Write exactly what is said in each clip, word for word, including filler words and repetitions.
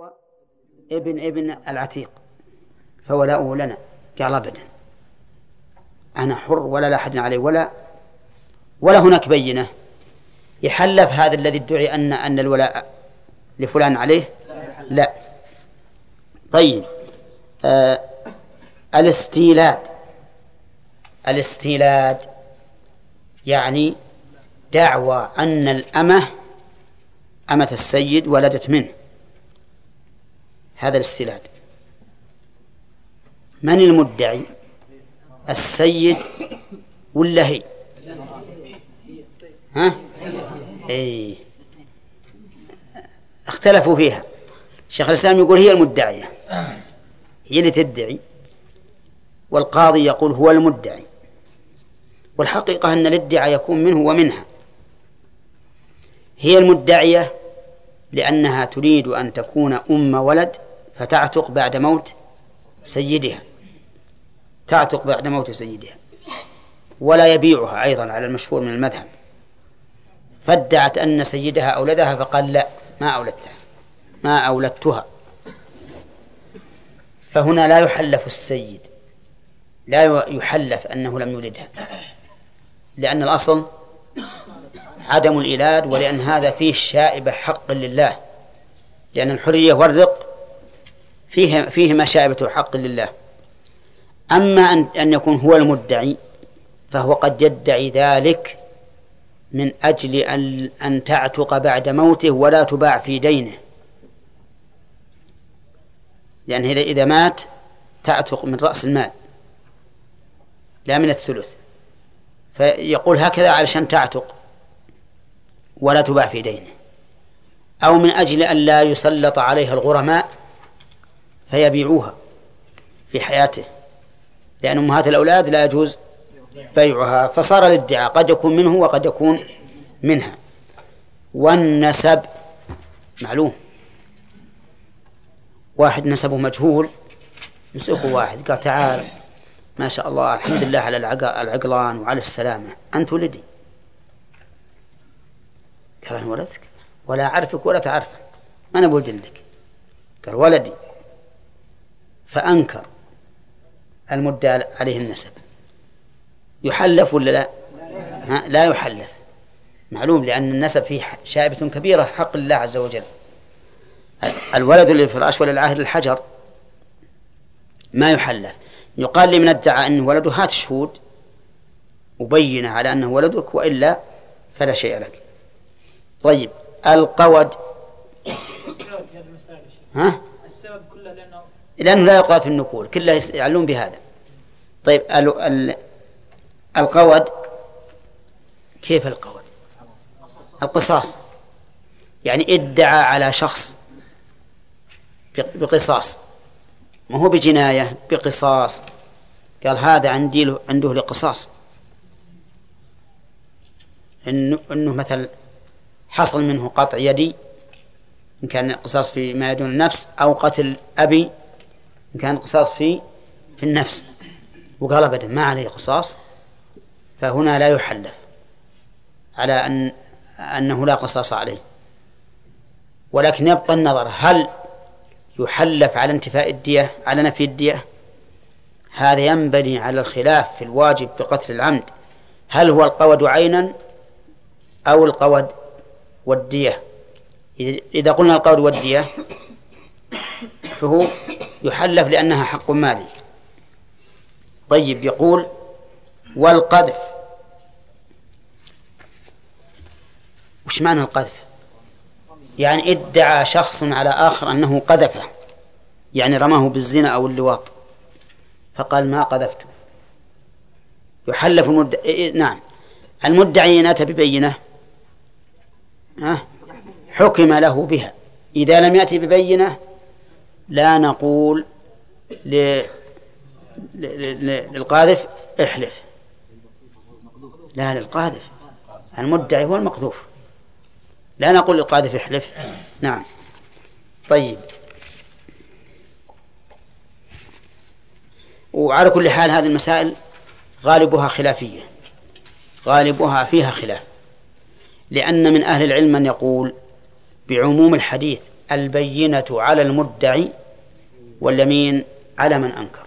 هو ابن ابن العتيق فولاؤه لنا. قال أبدا، أنا حر ولا لا أحد عليه ولا ولا هناك بينة يحلف هذا الذي ادعي أن أن الولاء لفلان عليه. لا. طيب، آه الاستيلاد. الاستيلاد يعني دعوى أن الأمة أمة السيد ولدت منه، هذا الاستيلاد. من المدعي؟ السيد ولا هي؟ ها؟ اي اختلفوا فيها. شيخ الإسلام يقول هي المدعية، هي اللي تدعي، والقاضي يقول هو المدعي. والحقيقة أن الادعاء يكون منه ومنها. هي المدعية لأنها تريد أن تكون أم ولد فتعتق بعد موت سيدها، تعتق بعد موت سيدها ولا يبيعها أيضا على المشهور من المذهب، فادعت أن سيدها أولدها فقال لا، ما أولدتها ما أولدتها. فهنا لا يحلف السيد، لا يحلف أنه لم يولدها، لأن الأصل عدم الإيلاد، ولأن هذا فيه شائبة حق لله، لأن الحرية والرق فيه فيه مشائبة حق لله. أما أن أن يكون هو المدعي فهو قد يدعي ذلك من أجل أن أن تعتق بعد موته ولا تباع في دينه، لأن يعني إذا مات تعتق من رأس المال لا من الثلث، فيقول هكذا علشان تعتق ولا تباع في دينه، أو من أجل أن لا يسلط عليها الغرماء فيبيعوها في حياته، لأن أمهات الأولاد لا يجوز بيعها، فصار الادعاء قد يكون منه وقد يكون منها. والنسب معلوم، واحد نسبه مجهول مسكه واحد قال تعال ما شاء الله الحمد لله على العقلان وعلى السلامة، أنت ولدي. قال أنا ولدك ولا أعرفك ولا تعرفك، ما أنا بولد لك. قال ولدي، فأنكر المدعى عليه النسب. يحلف ولا لا؟ ها؟ لا يحلف، معلوم، لأن النسب فيه شائبة كبيرة حق الله عز وجل. الولد للفراش وللعاهر الحجر، ما يحلف. يقال لمن ادعى أنه ولده هات شهود وبينه على أنه ولدك، وإلا فلا شيء لك. طيب، القود. ها؟ السبب كله لأنه لأنه لا يقال في النقول، كله يعلون بهذا. طيب، ال ال القود كيف القود؟ القصاص، يعني ادعى على شخص بقصاص، ما هو بجناية، بقصاص. قال هذا عندي له عنده لقصاص، إنه, إنه مثل حصل منه قطع يدي إن كان قصاص في ما يدون النفس، أو قتل أبي إن كان قصاص في في النفس، وقال أبدا ما عليه قصاص، فهنا لا يحلف على أن أنه لا قصاص عليه. ولكن يبقى النظر، هل يحلف على انتفاء الدية على نفي الدية؟ هذا ينبني على الخلاف في الواجب بقتل العمد، هل هو القود عينا أو القود والدية؟ إذا قلنا القود والدية فهو يحلف لأنها حق مالي. طيب، يقول والقذف. وش معنى القذف؟ يعني ادعى شخص على آخر أنه قذفه، يعني رماه بالزنا أو اللواط فقال ما قذفته، يحلف المدعي. نعم، المدعي إن أتى ببينة حكم له بها. إذا لم يأتي ببينة لا نقول للقاذف احلف، لا، للقاذف. المدعي هو المقذوف، لا نقول للقاذف احلف. نعم. طيب، وعلى كل حال هذه المسائل غالبها خلافية، غالبها فيها خلاف، لأن من أهل العلم من يقول بعموم الحديث البينة على المدعي واليمين على من أنكر.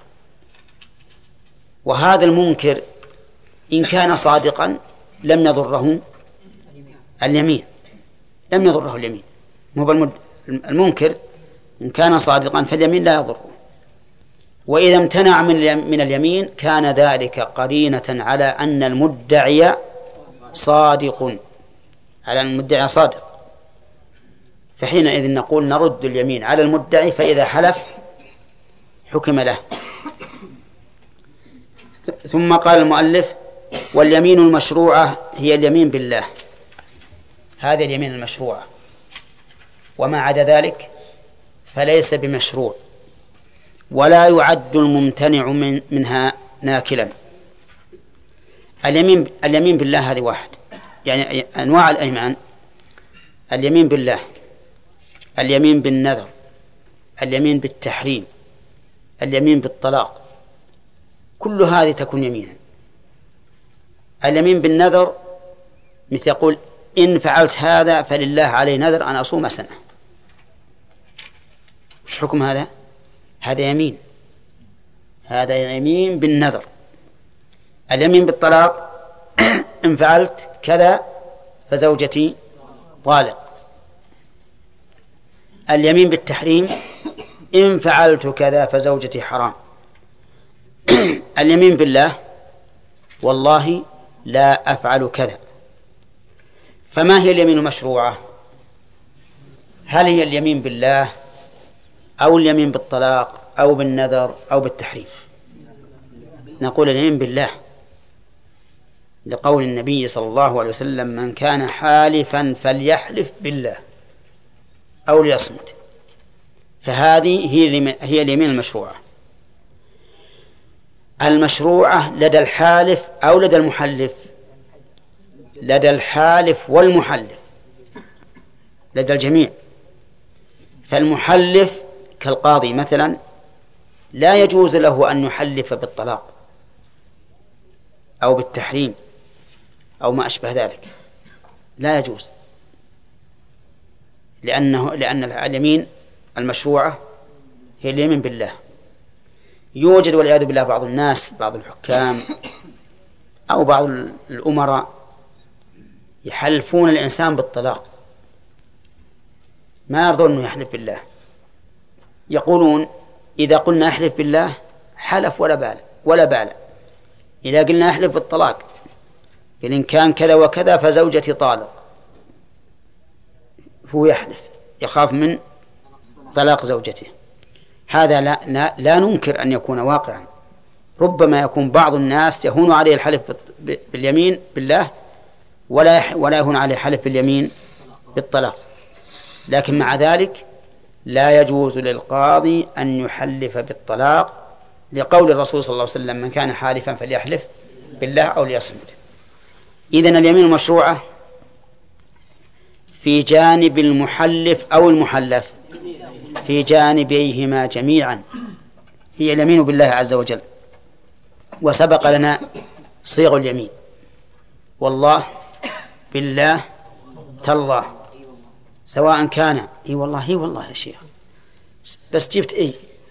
وهذا المنكر إن كان صادقا لم يضره اليمين، لم يضره اليمين. مو المنكر إن كان صادقا فاليمين لا يضره، وإذا امتنع من اليمين كان ذلك قرينة على أن المدعي صادق، على المدعي صادق، فحينئذ نقول نرد اليمين على المدعي، فإذا حلف حكم له. ثم قال المؤلف: واليمين المشروعة هي اليمين بالله، هذه اليمين المشروعة، وما عدا ذلك فليس بمشروع، ولا يعد الممتنع من منها ناكلا. اليمين اليمين بالله هذه واحد، يعني أنواع الأيمان: اليمين بالله، اليمين بالنذر، اليمين بالتحريم، اليمين بالطلاق، كل هذه تكون يمينا. اليمين بالنذر مثل يقول: إن فعلت هذا فلله علي نذر أن أصوم سنة. وش حكم هذا؟ هذا يمين، هذا يمين بالنذر. اليمين بالطلاق: إن فعلت كذا فزوجتي طالق. اليمين بالتحريم: إن فعلت كذا فزوجتي حرام. اليمين بالله: والله لا أفعل كذا. فما هي اليمين المشروعة؟ هل هي اليمين بالله أو اليمين بالطلاق أو بالنذر أو بالتحريم؟ نقول اليمين بالله، لقول النبي صلى الله عليه وسلم: من كان حالفا فليحلف بالله أو ليصمت. فهذه هي اليمين المشروعة. المشروعة لدى الحالف أو لدى المحلف؟ لدى الحالف والمحلف، لدى الجميع. فالمحلف كالقاضي مثلا لا يجوز له أن يحلف بالطلاق أو بالتحريم أو ما أشبه ذلك، لا يجوز، لأنه لأن اليمين المشروعة هي اليمين بالله. يوجد والعياذ بالله بعض الناس، بعض الحكام أو بعض الأمراء يحلفون الإنسان بالطلاق، ما يرضون أنه يحلف بالله، يقولون: إذا قلنا أحلف بالله حلف ولا بال ولا بال، إذا قلنا أحلف بالطلاق قال: إن كان كذا وكذا فزوجتي طالق، هو يحلف يخاف من طلاق زوجته. هذا لا, لا ننكر أن يكون واقعا، ربما يكون بعض الناس يهون عليه الحلف باليمين بالله ولا ولا يهون عليه الحلف باليمين بالطلاق، لكن مع ذلك لا يجوز للقاضي أن يحلف بالطلاق، لقول الرسول صلى الله عليه وسلم: من كان حالفا فليحلف بالله أو ليصمت. إذن اليمين المشروعة في جانب المحلف أو المحلف، في جانبيهما جميعا، هي اليمين بالله عز وجل. وسبق لنا صيغ اليمين: والله، بالله، تالله، سواء كان اي والله اي والله يا شيخ، بس جبت اي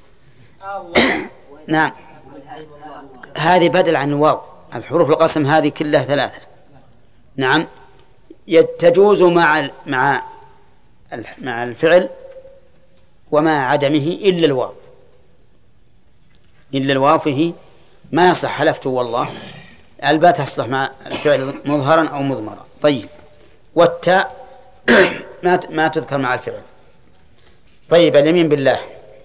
نعم، هذه بدل عن الواو، الحروف القسم هذه كلها ثلاثة. نعم، تجوز مع مع مع الفعل ومع عدمه إلا الواو، إلا الواو فيه ما يصح حلفت والله، الباء تصلح مع الفعل مظهرا أو مضمرا. طيب، والتاء ما ما تذكر مع الفعل. طيب، اليمين بالله: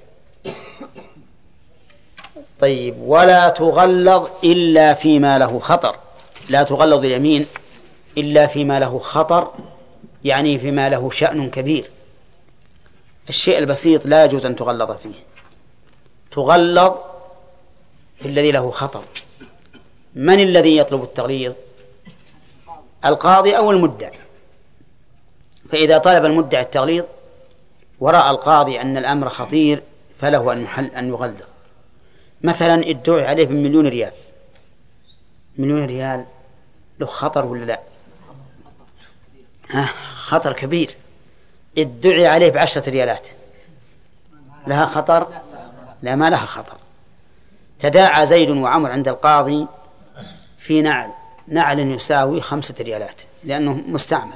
طيب، ولا تغلظ إلا فيما له خطر. لا تغلظ اليمين إلا فيما له خطر، يعني فيما له شأن كبير. الشيء البسيط لا يجوز أن تغلظ فيه، تغلظ في الذي له خطر. من الذي يطلب التغليظ؟ القاضي أو المدعي. فإذا طلب المدعي التغليظ ورأى القاضي أن الأمر خطير فله أن يحل أن يغلظ. مثلا ادعي عليه بمليون ريال، مليون ريال له خطر ولا لا؟ آه خطر كبير، ادعي عليه بعشرة ريالات لها خطر؟ لا، ما لها خطر. تداعى زيد وعمر عند القاضي في نعل نعل يساوي خمسة ريالات لأنه مستعمل،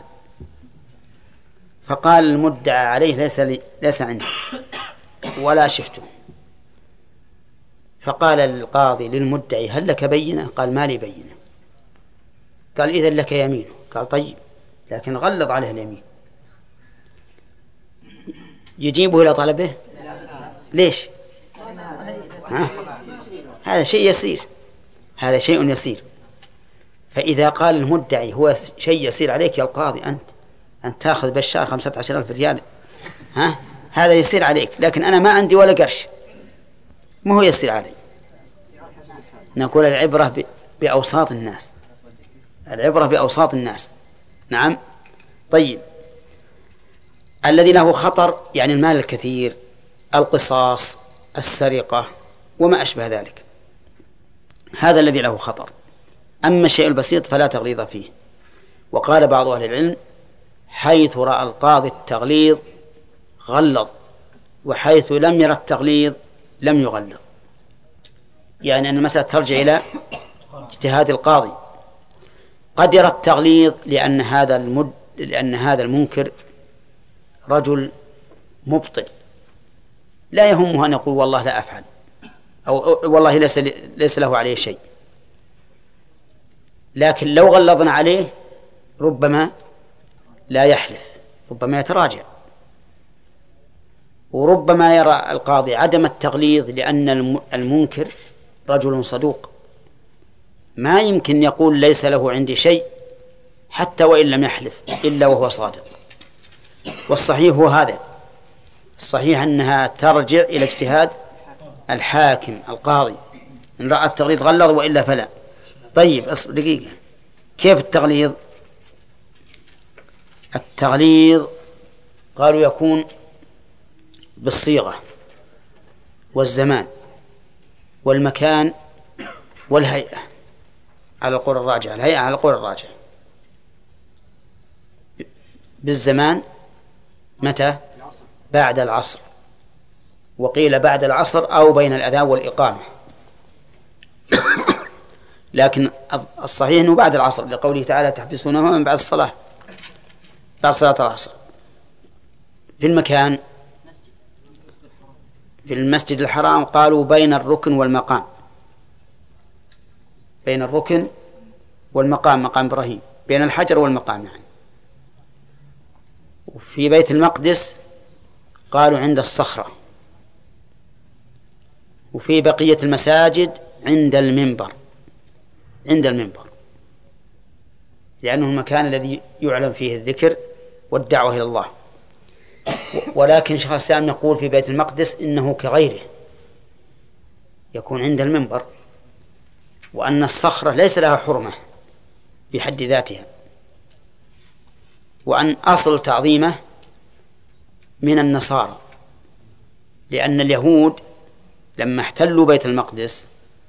فقال المدعى عليه ليس لي ليس عندي ولا شفته. فقال القاضي للمدعي هل لك بينة؟ قال ما لي بينة. قال إذن لك يمينه. قال طيب، لكن غلظ عليه اليمين. يجيبه إلى طلبه؟ ليش؟ ها؟ هذا شيء يسير، هذا شيء يسير. فإذا قال المدعي هو شيء يسير عليك يا القاضي أنت أن تأخذ بشار خمسة عشر ألف ريال، ها؟ هذا يسير عليك، لكن أنا ما عندي ولا قرش، ما هو يسير علي. نقول العبرة بأوساط الناس، العبرة بأوساط الناس. نعم. طيب، الذي له خطر يعني المال الكثير، القصاص، السرقة وما أشبه ذلك، هذا الذي له خطر. أما الشيء البسيط فلا تغليظ فيه. وقال بعض أهل العلم حيث رأى القاضي التغليظ غلظ، وحيث لم يرى التغليظ لم يغلظ، يعني أن المسألة ترجع إلى اجتهاد القاضي. قد يرى التغليظ لأن هذا المد لأن هذا المنكر رجل مبطل لا يهمه أن يقول والله لا أفعل، أو والله ليس ليس له عليه شيء، لكن لو غلظنا عليه ربما لا يحلف، ربما يتراجع. وربما يرى القاضي عدم التغليظ لأن المنكر رجل صدوق، ما يمكن يقول ليس له عندي شيء حتى وإن لم يحلف إلا وهو صادق. والصحيح هو هذا، الصحيح أنها ترجع إلى اجتهاد الحاكم القاضي، إن رأى التغليظ غلظ وإلا فلا. طيب أصبر دقيقة، كيف التغليظ؟ التغليظ قالوا يكون بالصيغة والزمان والمكان والهيئة على القول الراجع، الهيئة على القول الراجع. بالزمان متى؟ بعد العصر، وقيل بعد العصر أو بين الأذان والإقامة، لكن الصحيح أنه بعد العصر لقوله تعالى تحبسونه من بعد الصلاة، بعد صلاة العصر. في المكان في المسجد الحرام قالوا بين الركن والمقام، بين الركن والمقام، مقام إبراهيم، بين الحجر والمقام يعني. وفي بيت المقدس قالوا عند الصخرة. وفي بقية المساجد عند المنبر، عند المنبر لأنه المكان الذي يعلم فيه الذكر والدعوة إلى الله. ولكن شيخ الإسلام يقول في بيت المقدس إنه كغيره يكون عند المنبر، وأن الصخرة ليس لها حرمة بحد ذاتها، وأن أصل تعظيمه من النصارى، لأن اليهود لما احتلوا بيت المقدس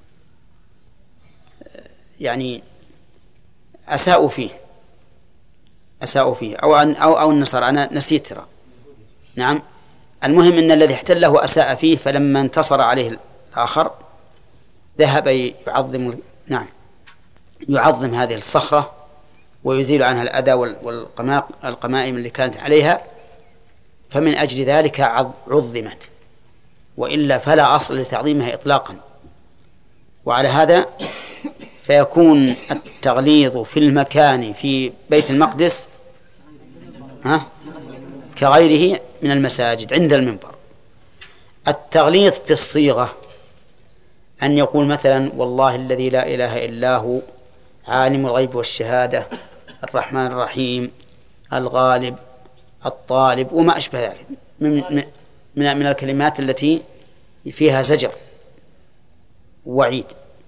يعني أساءوا فيه أساءوا فيه أو أو أو النصارى، أنا نسيت ترى. نعم، المهم أن الذي احتله أساء فيه، فلما انتصر عليه الآخر ذهب يعظم نعم يعظم هذه الصخرة ويزيل عنها الأذى والقمائم اللي كانت عليها، فمن أجل ذلك عظمت، وإلا فلا أصل لتعظيمها إطلاقا. وعلى هذا فيكون التغليظ في المكان في بيت المقدس ها كغيره من المساجد عند المنبر. التغليظ في الصيغة أن يقول مثلا والله الذي لا إله إلا هو عالم الغيب والشهادة الرحمن الرحيم الغالب الطالب وما أشبه ذلك من, من, من الكلمات التي فيها زجر وعيد.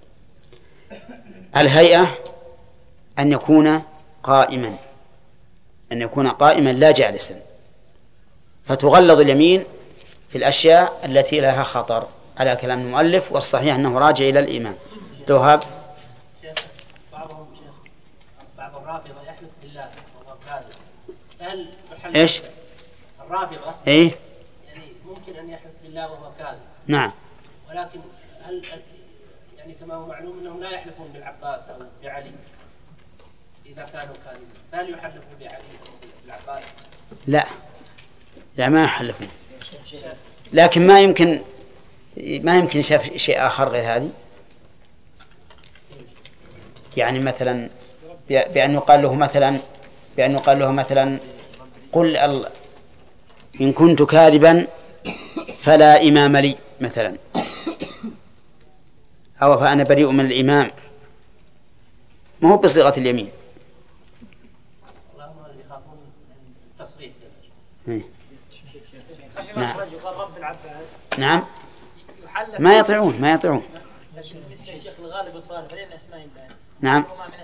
الهيئة أن يكون قائما أن يكون قائما لا جالسا، فتغلظ اليمين في الأشياء التي لها خطر على كلام المؤلف، والصحيح أنه راجع إلى الإمام. توهاب بعضهم شيخ بعض الرافضة يحلف بالله وهو كاذب، هل إيش؟ الرافضة إيه؟ يعني ممكن أن يحلف بالله وهو كاذب. نعم. ولكن هل يعني كما هو معلوم أنهم لا يحلفون بالعباس أو بعلي إذا كانوا كاذبين، فهل يحلفون بعلي أو بالعباس؟ لا، لا ما يحلفون، لكن ما يمكن ما يمكن شاف شيء آخر غير هذه. يعني مثلا بأن يقال له مثلا بأن يقال له مثلا قل ال... إن كنت كاذبا فلا إمام لي مثلا، أو فأنا بريء من الإمام، ما هو بصيغة اليمين. اللهم يخافون التصريح. نعم. نعم ما يطيعون ما يطيعون. نعم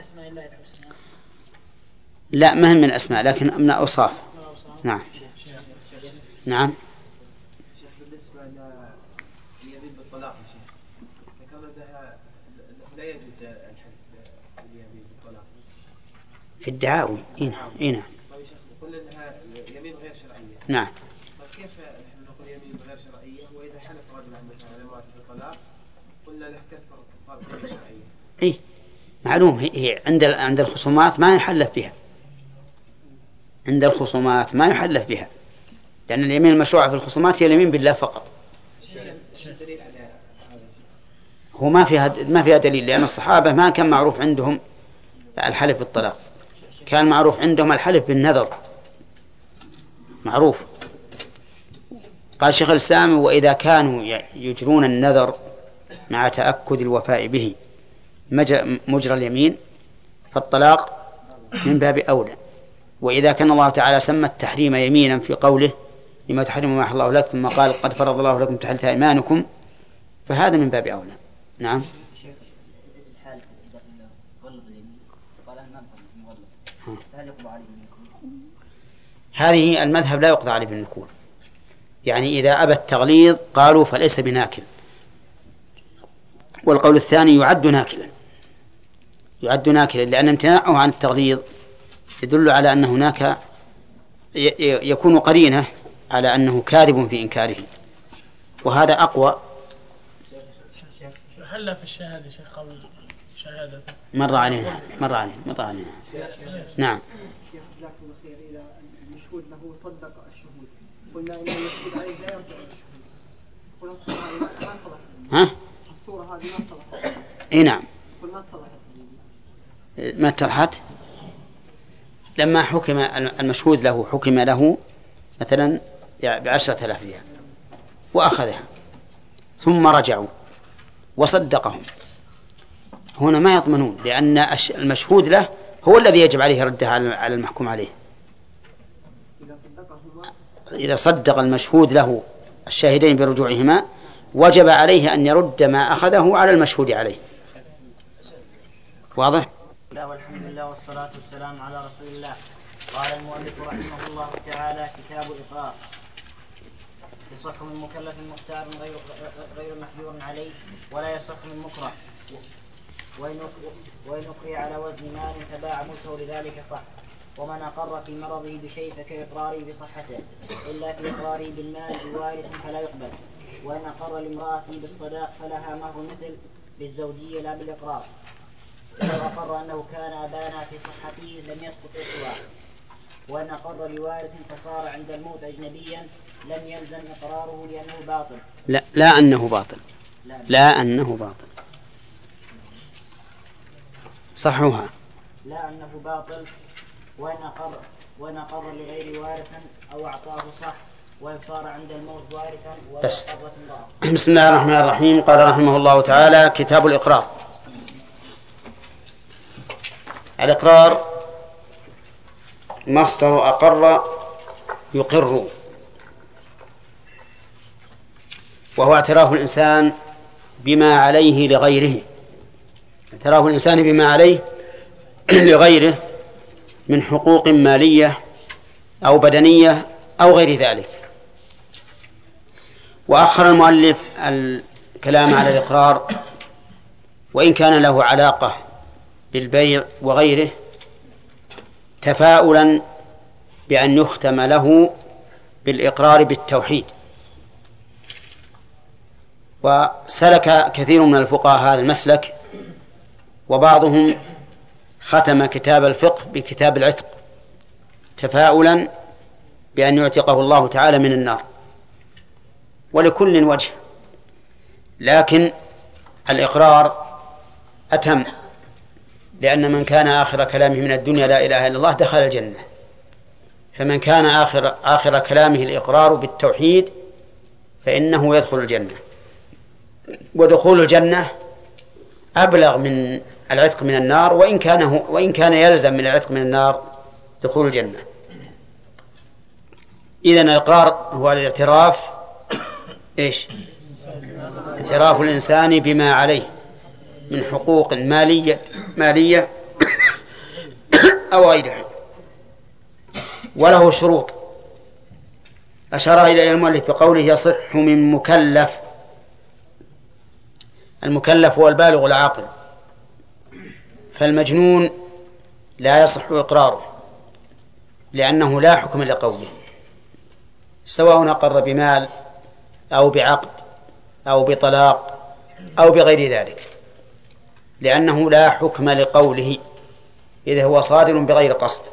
لا ما هم من أسماء لكن من أوصاف. نعم نعم. بالنسبة لليمين بالطلاق يا شيخ، ذكرنا أنها لا يجوز الحلف باليمين بالطلاق في الدعاوي. إيه نعم. طيب يا شيخ قلنا أنها يمين غير شرعية. نعم. كيف نحن نقول يمين غير شرعية وإذا حلف رجل مثلا على امرأته بالطلاق قلنا له كفر كفارة يمين شرعية؟ إيه معلوم، هي عند عند الخصومات ما يحلف بها، عند الخصومات ما يحلف بها، لأن اليمين المشروعة في الخصومات هي اليمين بالله فقط. هو ما فيها ما فيها دليل، لأن الصحابة ما كان معروف عندهم الحلف بالطلاق، كان معروف عندهم الحلف بالنذر معروف. قال شيخ الإسلام وإذا كانوا يجرون النذر مع تأكد الوفاء به مجرى اليمين فالطلاق من باب أولى. وإذا كان الله تعالى سمى التحريم يمينا في قوله لما تحرم ما أحل الله لك ثم قال قد فرض الله لكم تحلة أيمانكم فهذا من باب أولى. نعم. هذه المذهب لا يقضى عليه بالنكول، يعني إذا أبى التغليظ قالوا فليس بناكل، والقول الثاني يعد ناكلا، يعد ناكلا لأن امتناعه عن التغليظ يدل على أن هناك يكون قرينة على أنه كاذب في إنكاره، وهذا أقوى. هل في الشهادة شيخ قبل شهادة مر علينا مر علينا مر علينا نعم. إذا المشهود له صدق الشهود قلنا إن المشهود عليه لا يرجع الشهود، قلنا الصورة هذه ما اتضحت. ها؟ الصورة هذه ما اتضحت. إيه نعم. قل ما اتضحت. ما اتضحت لما حكم المشهود له حكم له مثلا بعشرة آلاف ريال وأخذها ثم رجعوا وصدقهم، هنا ما يضمنون، لأن المشهود له هو الذي يجب عليه ردها على المحكوم عليه. إذا صدق المشهود له الشاهدين برجوعهما وجب عليه أن يرد ما أخذه على المشهود عليه. واضح؟ لا والحمد لله والصلاة والسلام على رسول الله. قال المؤلف رحمه الله تعالى: كتاب الإقرار. يصح من مكلف مختار غير غير محجور عليه ولا يصح من مكره، وإن أقري على وزن مال تباع ملكه لذلك صح. ومن أقر في مرضه بشيء فكإقراره بصحته، إلا في إقراره بالمال الوارث فلا يقبل. وإن أقر لامرأته بالصداق فلها مهر مثل بالزوجية لا بالإقرار. لو أقر أنه كان أبانا في صحته لم يسقط إقراره. وإن أقر لوارث فصار عند الموت أجنبيا لم يلزم إقراره لأنه باطل. لا لا أنه باطل لا, لا أنه باطل صحوها. لا أنه باطل. وإن أقر وإن أقر لغير وارث أو أعطاه صح، وإن صار عند الموت وارثا ولا أقرت امرأة. بسم الله الرحمن الرحيم. قال رحمه الله تعالى: كتاب الإقرار. الإقرار مصدر أقر يقر، وهو اعتراف الإنسان بما عليه لغيره، اعتراف الإنسان بما عليه لغيره من حقوق مالية أو بدنية أو غير ذلك. وأخر المؤلف الكلام على الإقرار وإن كان له علاقة بالبيع وغيره تفاؤلا بأن يختم له بالإقرار بالتوحيد. وسلك كثير من الفقهاء هذا المسلك، وبعضهم ختم كتاب الفقه بكتاب العتق تفاؤلا بأن يعتقه الله تعالى من النار، ولكل وجه، لكن الإقرار أتم، لأن من كان آخر كلامه من الدنيا لا إله إلا الله دخل الجنة، فمن كان آخر, آخر كلامه الإقرار بالتوحيد فإنه يدخل الجنة، ودخول الجنة أبلغ من العتق من النار، وإن كان, هو وإن كان يلزم من العتق من النار دخول الجنة. إذن الإقرار هو الاعتراف إيش؟ اعتراف الإنسان بما عليه من حقوق مالية مالية أو غيرها، وله شروط أشار إلى المؤلف بقوله يصح من مكلف. المكلف هو البالغ العاقل، فالمجنون لا يصح إقراره لأنه لا حكم لقوله، سواء أقر بمال أو بعقد أو بطلاق أو بغير ذلك، لأنه لا حكم لقوله إذا هو صادر بغير قصد.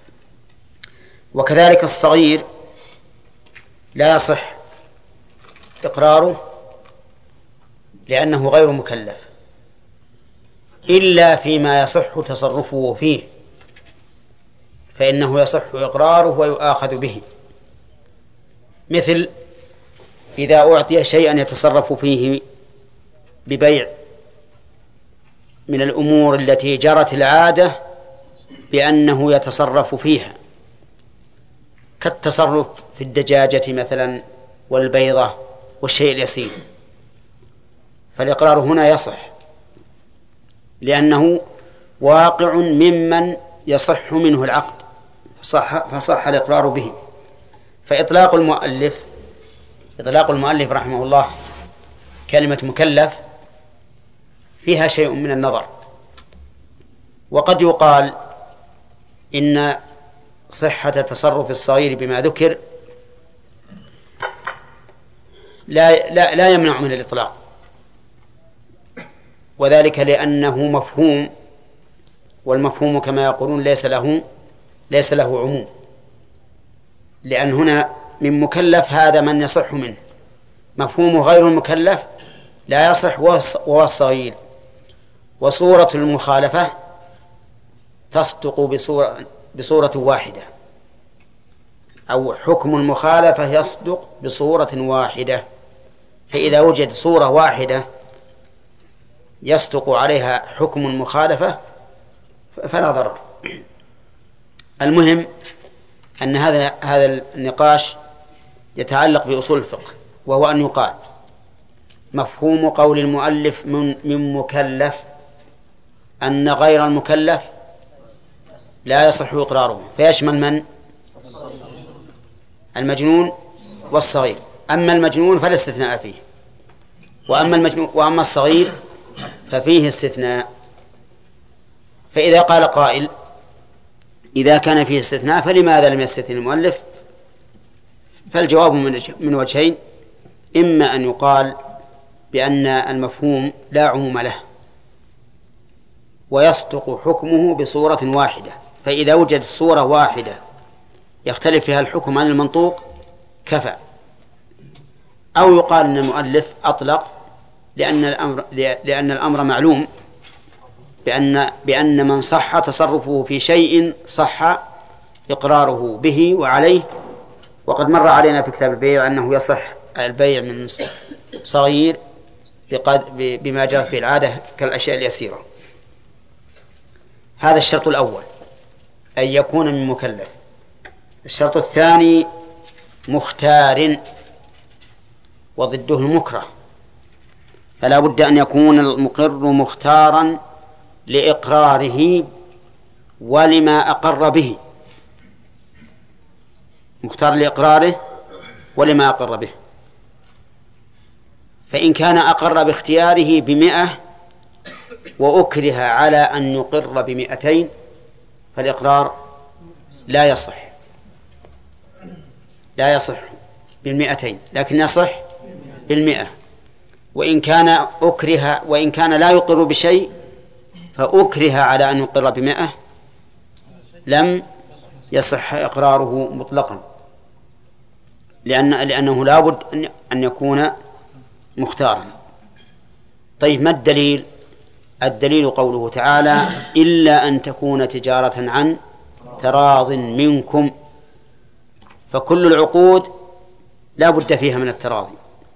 وكذلك الصغير لا يصح إقراره لأنه غير مكلف إلا فيما يصح تصرفه فيه، فإنه يصح إقراره ويؤاخذ به، مثل إذا أعطي شيئا يتصرف فيه ببيع من الأمور التي جرت العادة بأنه يتصرف فيها، كالتصرف في الدجاجة مثلا والبيضة والشيء اليسير، فالإقرار هنا يصح لأنه واقع ممن يصح منه العقد، فصح, فصح الإقرار به. فإطلاق المؤلف إطلاق المؤلف رحمه الله كلمة مكلف فيها شيء من النظر، وقد يقال إن صحة تصرف الصغير بما ذكر لا, لا, لا يمنع من الإطلاق، وذلك لأنه مفهوم، والمفهوم كما يقولون ليس له ليس له عموم، لأن هنا من مكلف هذا من يصح منه، مفهوم غير المكلف لا يصح وهو الصغير. وصورة المخالفة تصدق بصورة, بصورة واحدة، أو حكم المخالفة يصدق بصورة واحدة، فإذا وجد صورة واحدة يصدق عليها حكم المخالفة فلا ضرر. المهم أن هذا هذا النقاش يتعلق بأصول الفقه، وهو أن يقال مفهوم قول المؤلف من, من مكلف أن غير المكلف لا يصح إقراره، فيشمل من؟ المجنون والصغير. أما المجنون فلا استثناء فيه، وأما المجنون وأما الصغير ففيه استثناء. فإذا قال قائل إذا كان فيه استثناء فلماذا لم يستثني المؤلف؟ فالجواب من وجهين: إما أن يقال بأن المفهوم لا عموم له ويصدق حكمه بصورة واحدة، فإذا وجد صورة واحدة يختلف فيها الحكم عن المنطوق كفى، أو يقال أن المؤلف أطلق لأن الأمر, لأن الأمر معلوم بأن, بأن من صح تصرفه في شيء صح إقراره به وعليه. وقد مر علينا في كتاب البيع أنه يصح البيع من صغير بما جرت به العادة كالأشياء اليسيرة. هذا الشرط الأول، أن يكون من مكلف. الشرط الثاني مختار، وضده المكره، فلا بد أن يكون المقر مختارا لإقراره ولما أقر به، مختار لإقراره ولما أقر به. فإن كان أقر باختياره بمئة وأكره على أن يقر بمئتين فالإقرار لا يصح. لا يصح بالمئتين، لكن يصح بالمئة. وإن كان أكره وإن كان لا يقر بشيء فأكره على أن يقر بمئة لم يصح إقراره مطلقا، لأن لأنه لا بد أن يكون مختارا. طيب ما الدليل؟ الدليل قوله تعالى: إلا أن تكون تجارة عن تراض منكم. فكل العقود لا بد فيها من التراضي،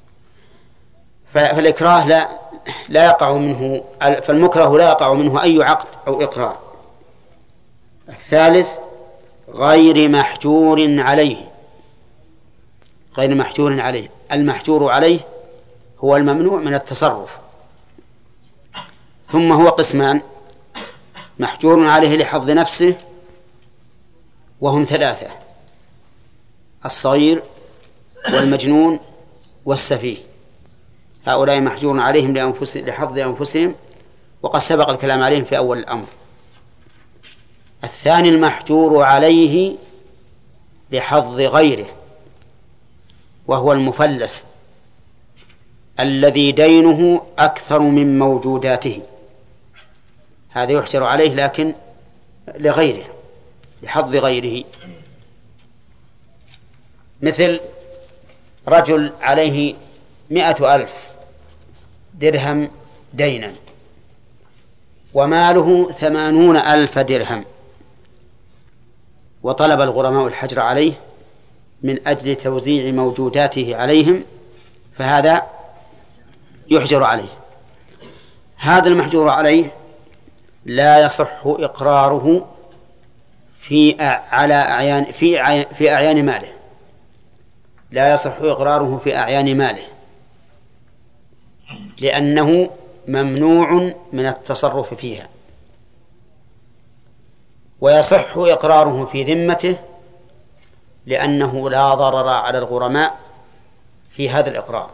فالإكراه لا لا يقع منه فالمكره لا يقع منه أي عقد أو إقرار. الثالث غير محجور عليه. غير محجور عليه، المحجور عليه هو الممنوع من التصرف. ثم هو قسمان: محجور عليه لحظ نفسه، وهم ثلاثة: الصغير والمجنون والسفيه. هؤلاء محجور عليهم لأنفسهم لحظ أنفسهم، وقد سبق الكلام عليهم في أول الأمر. الثاني المحجور عليه لحظ غيره، وهو المفلس الذي دينه أكثر من موجوداته، هذا يحجر عليه لكن لغيره، لحظ غيره. مثل رجل عليه مئة ألف درهم دينا وماله ثمانون ألف درهم، وطلب الغرماء الحجر عليه من أجل توزيع موجوداته عليهم، فهذا يحجر عليه. هذا المحجور عليه لا يصح إقراره في على أعيان في أعيان في أعيان ماله، لا يصح إقراره في أعيان ماله، لأنه ممنوع من التصرف فيها. ويصح إقراره في ذمته، لأنه لا ضرر على الغرماء في هذا الإقرار.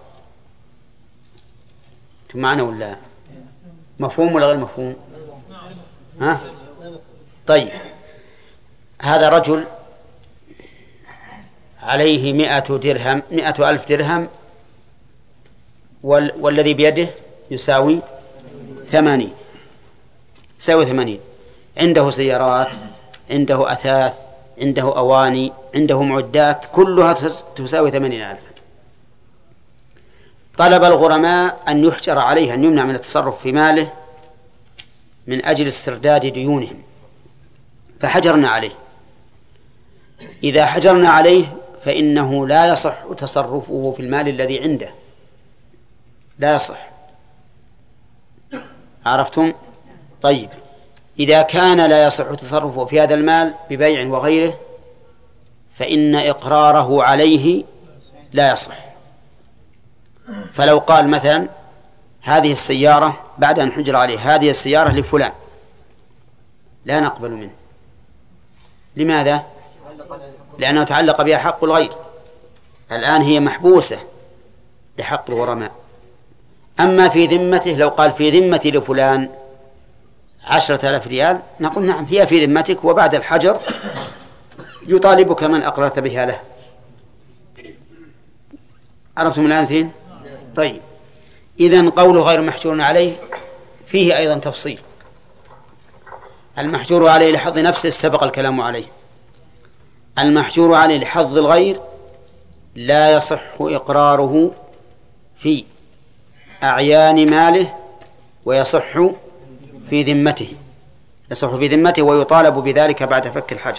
معنا ولا مفهوم ولا غير مفهوم؟ ها؟ طيب، هذا رجل عليه مئة درهم مئة ألف درهم وال... والذي بيده يساوي ثمانين يساوي ثمانين عنده سيارات، عنده أثاث، عنده أواني، عنده معدات، كلها تساوي ثمانين ألف. طلب الغرماء أن يحجر عليه، أن يمنع من التصرف في ماله من أجل استرداد ديونهم، فحجرنا عليه. إذا حجرنا عليه فإنه لا يصح تصرفه في المال الذي عنده، لا يصح. عرفتم؟ طيب، إذا كان لا يصح تصرفه في هذا المال ببيع وغيره، فإن إقراره عليه لا يصح. فلو قال مثلا: هذه السيارة بعد أن حجر عليه، هذه السيارة لفلان، لا نقبل منه. لماذا؟ لأنه تعلق بها حق الغير، الآن هي محبوسة لحق الغرماء. أما في ذمته، لو قال في ذمتي لفلان عشرة آلاف ريال، نقول: نعم، هي في ذمتك، وبعد الحجر يطالبك من أقررت بها له. عرفتم الآن زين؟ طيب، إذن قوله غير محجور عليه فيه أيضا تفصيل. المحجور عليه لحظ نفسه سبق الكلام عليه. المحجور عليه لحظ الغير لا يصح إقراره في أعيان ماله، ويصح في ذمته يصح في ذمته ويطالب بذلك بعد فك الحجر.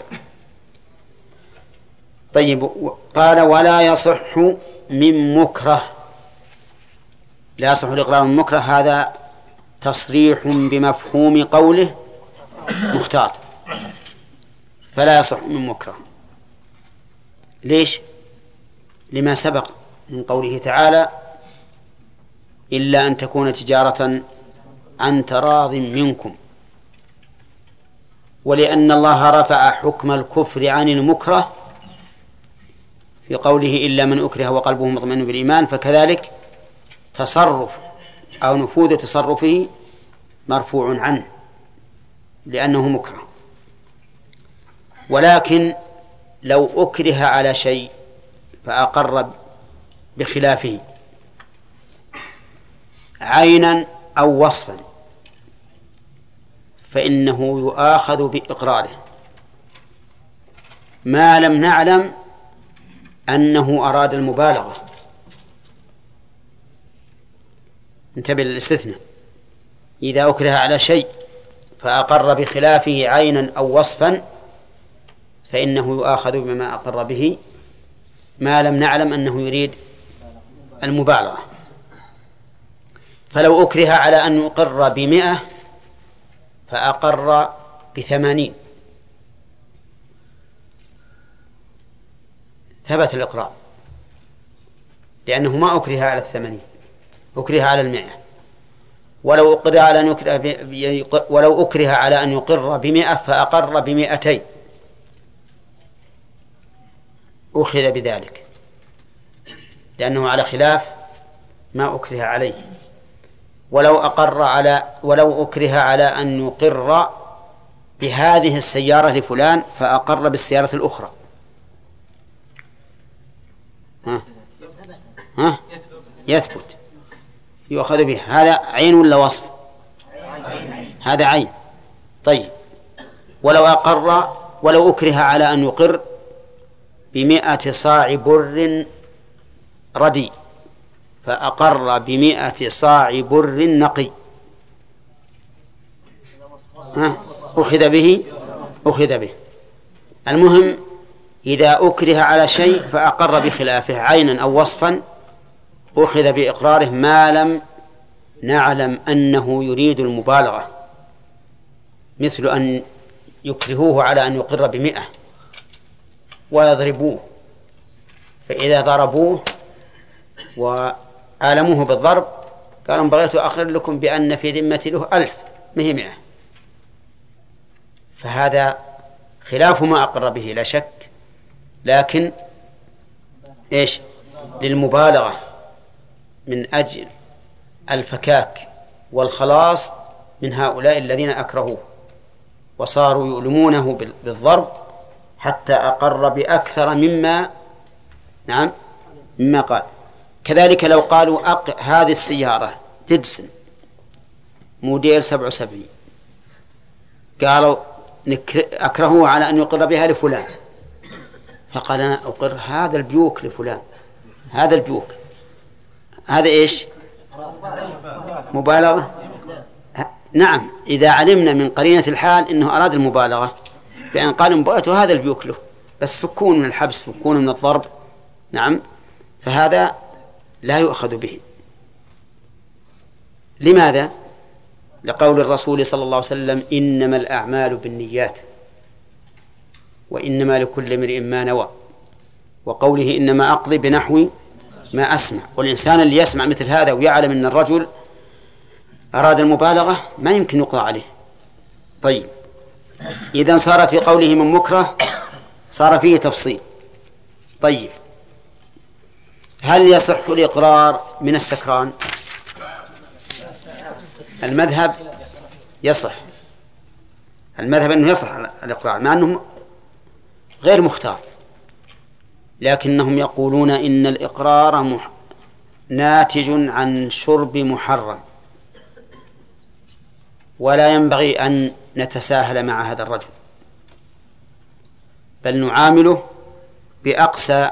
طيب، قال: ولا يصح من مكره. لا يصح الإقرار من مكره، هذا تصريح بمفهوم قوله مختار، فلا يصح من مكره. ليش؟ لما سبق من قوله تعالى: إلا أن تكون تجارة عن تراض منكم. ولأن الله رفع حكم الكفر عن المكره في قوله: إلا من أكره وقلبه مطمئن بالإيمان، فكذلك تصرف أو نفوذ تصرفه مرفوع عنه لأنه مكره. ولكن لو أكره على شيء فأقر بخلافه عينا أو وصفا فإنه يؤاخذ بإقراره ما لم نعلم أنه أراد المبالغة. انتبه للاستثناء، إذا أكره على شيء فأقر بخلافه عينا أو وصفا فإنه يؤاخذ بما أقر به ما لم نعلم أنه يريد المبالغة. فلو أكره على أن يقر بمئة فأقر بثمانين ثبت الإقرار، لأنه ما أكره على الثمانين، أكره على المئة. ولو أكره على أن يكره ولو أكره على أن يقر بمئة فأقر بمئتين أخذ بذلك، لأنه على خلاف ما أكره عليه. ولو أقر على ولو أكره على أن يقر بهذه السيارة لفلان فأقر بالسيارة الأخرى ها ها يثبت يؤخذ به. هذا عين ولا وصف؟ هذا عين. طيب ولو أقر ولو أكره على أن يقر بمئة صاع بر ردي فأقر بمئة صاع بر نقي ها أخذ به أخذ به. المهم إذا أكره على شيء فأقر بخلافه عينا أو وصفا أخذ بإقراره ما لم نعلم أنه يريد المبالغة، مثل أن يكرهوه على أن يقر بمئة ويضربوه، فإذا ضربوه وآلموه بالضرب قالوا بغيت أخر لكم بأن في ذمتي له ألف مئة مئة، فهذا خلاف ما أقر به لا شك، لكن إيش للمبالغة من أجل الفكاك والخلاص من هؤلاء الذين أكرهوه وصاروا يؤلمونه بالضرب حتى أقر بأكثر مما نعم مما قال. كذلك لو قالوا أق... هذه السيارة تدسن موديل سبعة وسبعين قالوا نكر... أكرهوه على أن يقر بها لفلان فقال أنا أقر هذا البيوك لفلان، هذا البيوك، هذا إيش مبالغة. نعم إذا علمنا من قرينة الحال إنه أراد المبالغة بأن قال مبالغته هذا البيوك له بس فكون من الحبس فكون من الضرب نعم فهذا لا يؤخذ به. لماذا؟ لقول الرسول صلى الله عليه وسلم إنما الأعمال بالنيات وإنما لكل امرئ ما نوى، وقوله إنما أقضي بنحو ما أسمع. والإنسان اللي يسمع مثل هذا ويعلم أن الرجل أراد المبالغة ما يمكن يقضى عليه. طيب إذن صار في قوله من مكره صار فيه تفصيل. طيب هل يصح الإقرار من السكران؟ المذهب يصح، المذهب أنه يصح الإقرار مع أنه غير مختار، لكنهم يقولون إن الإقرار مح... ناتج عن شرب محرم ولا ينبغي أن نتساهل مع هذا الرجل بل نعامله بأقسى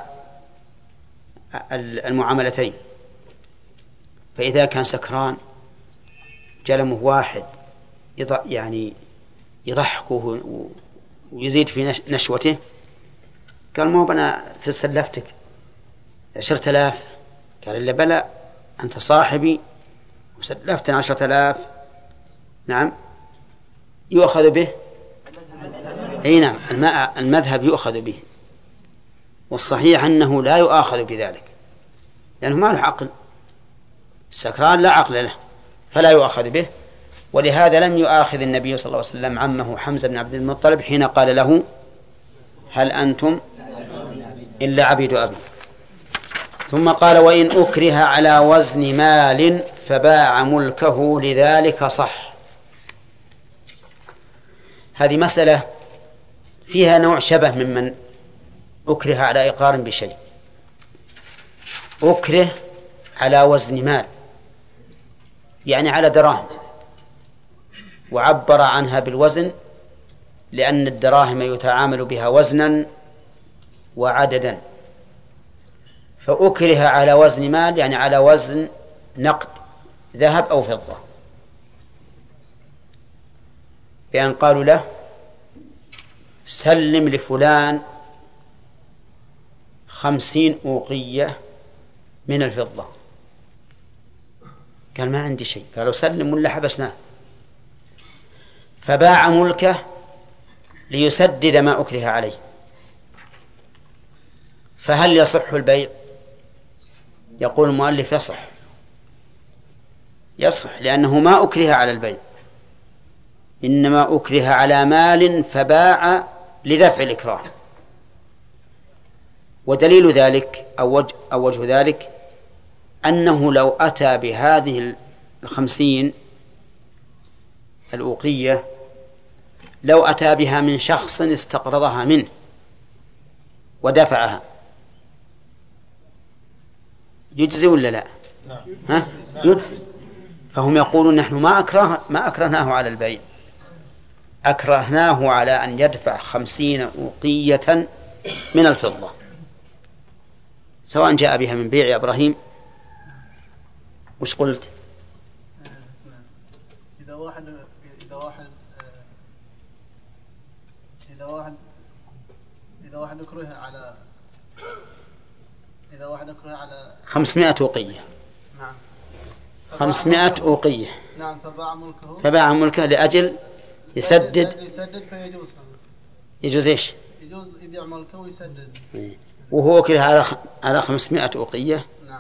المعاملتين. فإذا كان سكران جلمه واحد يض... يعني يضحكه ويزيد في نش... نشوته قال مو أنا سلفتك عشرة آلاف قال إلا بلى أنت صاحبي وسلفتنا عشرة آلاف نعم يؤخذ به. أي نعم المذهب يؤخذ به، والصحيح أنه لا يؤخذ بذلك لأنه ما له عقل، السكران لا عقل له فلا يؤخذ به. ولهذا لم يؤاخذ النبي صلى الله عليه وسلم عمه حمزة بن عبد المطلب حين قال له هل أنتم إلا عبيد أبي. ثم قال وإن أكره على وزن مال فباع ملكه لذلك صح. هذه مسألة فيها نوع شبه ممن أكره على إقرار بشيء، أكره على وزن مال، يعني على دراهم، وعبر عنها بالوزن لأن الدراهم يتعامل بها وزنا وعددا، فأكره على وزن مال يعني على وزن نقد ذهب أو فضة، بأن قالوا له سلم لفلان خمسين أوقية من الفضة، قال ما عندي شيء، قالوا سلم ولا حبسناه، فباع ملكه ليسدد ما أكره عليه. فهل يصح البيع؟ يقول المؤلف يصح، يصح لأنه ما أكره على البيع، إنما أكره على مال فباع لدفع الإكراه. ودليل ذلك أو وجه, أو وجه ذلك أنه لو أتى بهذه الخمسين الأوقية، لو أتى بها من شخص استقرضها منه ودفعها يجزي ولا لا؟ ها؟ يجزي. فهم يقولون نحن ما أكره ما أكرهناه على البيع، أكرهناه على أن يدفع خمسين أوقية من الفضة، سواء جاء بها من بيع. يا إبراهيم وش قلت؟ إذا واحد إذا واحد إذا واحد إذا واحد أكره على إذا واحد أكره على خمسمائة أوقية. نعم. خمسمائة أوقية. نعم. فباع ملكه. فباع ملكه لأجل يسدد. يسدد فيجوز. يجوز إيش؟ يجوز يبيع ملكه ويسدد. وهو كله على على خمسمائة أوقية. نعم.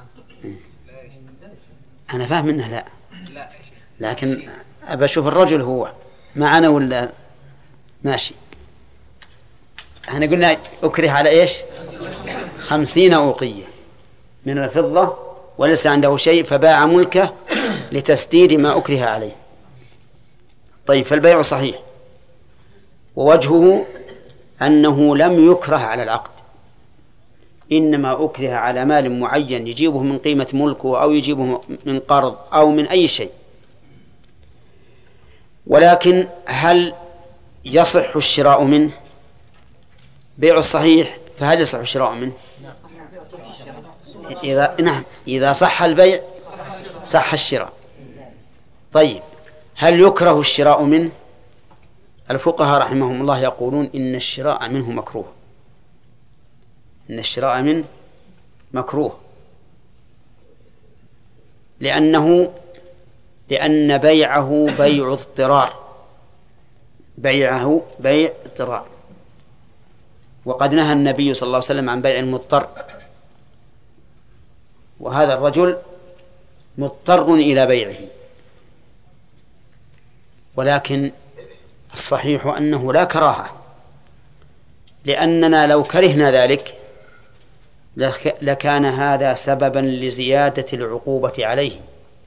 أنا فاهم إنه لا. لكن أبى أشوف الرجل هو معنا ولا ماشي. احنا قلنا أكره على إيش؟ خمسين أوقية من الفضة وليس عنده شيء، فباع ملكه لتسديد ما أكره عليه. طيب، فالبيع صحيح، ووجهه أنه لم يكره على العقد، إنما أكره على مال معين يجيبه من قيمة ملكه أو يجيبه من قرض أو من أي شيء. ولكن هل يصح الشراء منه؟ بيع الصحيح، فهل يصح الشراء منه؟ إذا نعم إذا صح البيع صح الشراء. طيب، هل يكره الشراء منه؟ الفقهاء رحمهم الله يقولون إن الشراء منه مكروه، إن الشراء منه مكروه لأنه لأن بيعه بيع اضطرار، بيعه بيع اضطرار، وقد نهى النبي صلى الله عليه وسلم عن بيع المضطر، وهذا الرجل مضطر إلى بيعه. ولكن الصحيح أنه لا كراهة، لأننا لو كرهنا ذلك لكان هذا سببا لزيادة العقوبة عليه.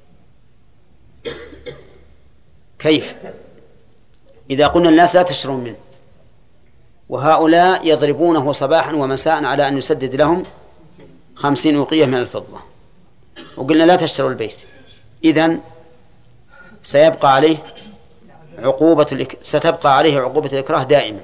كيف؟ إذا قلنا الناس لا تشترون منه، وهؤلاء يضربونه صباحا ومساء على أن يسدد لهم خمسين أوقية من الفضة، وقلنا لا تشتروا البيت، إذن سيبقى عليه عقوبة الإك... ستبقى عليه عقوبة الإكراه دائما.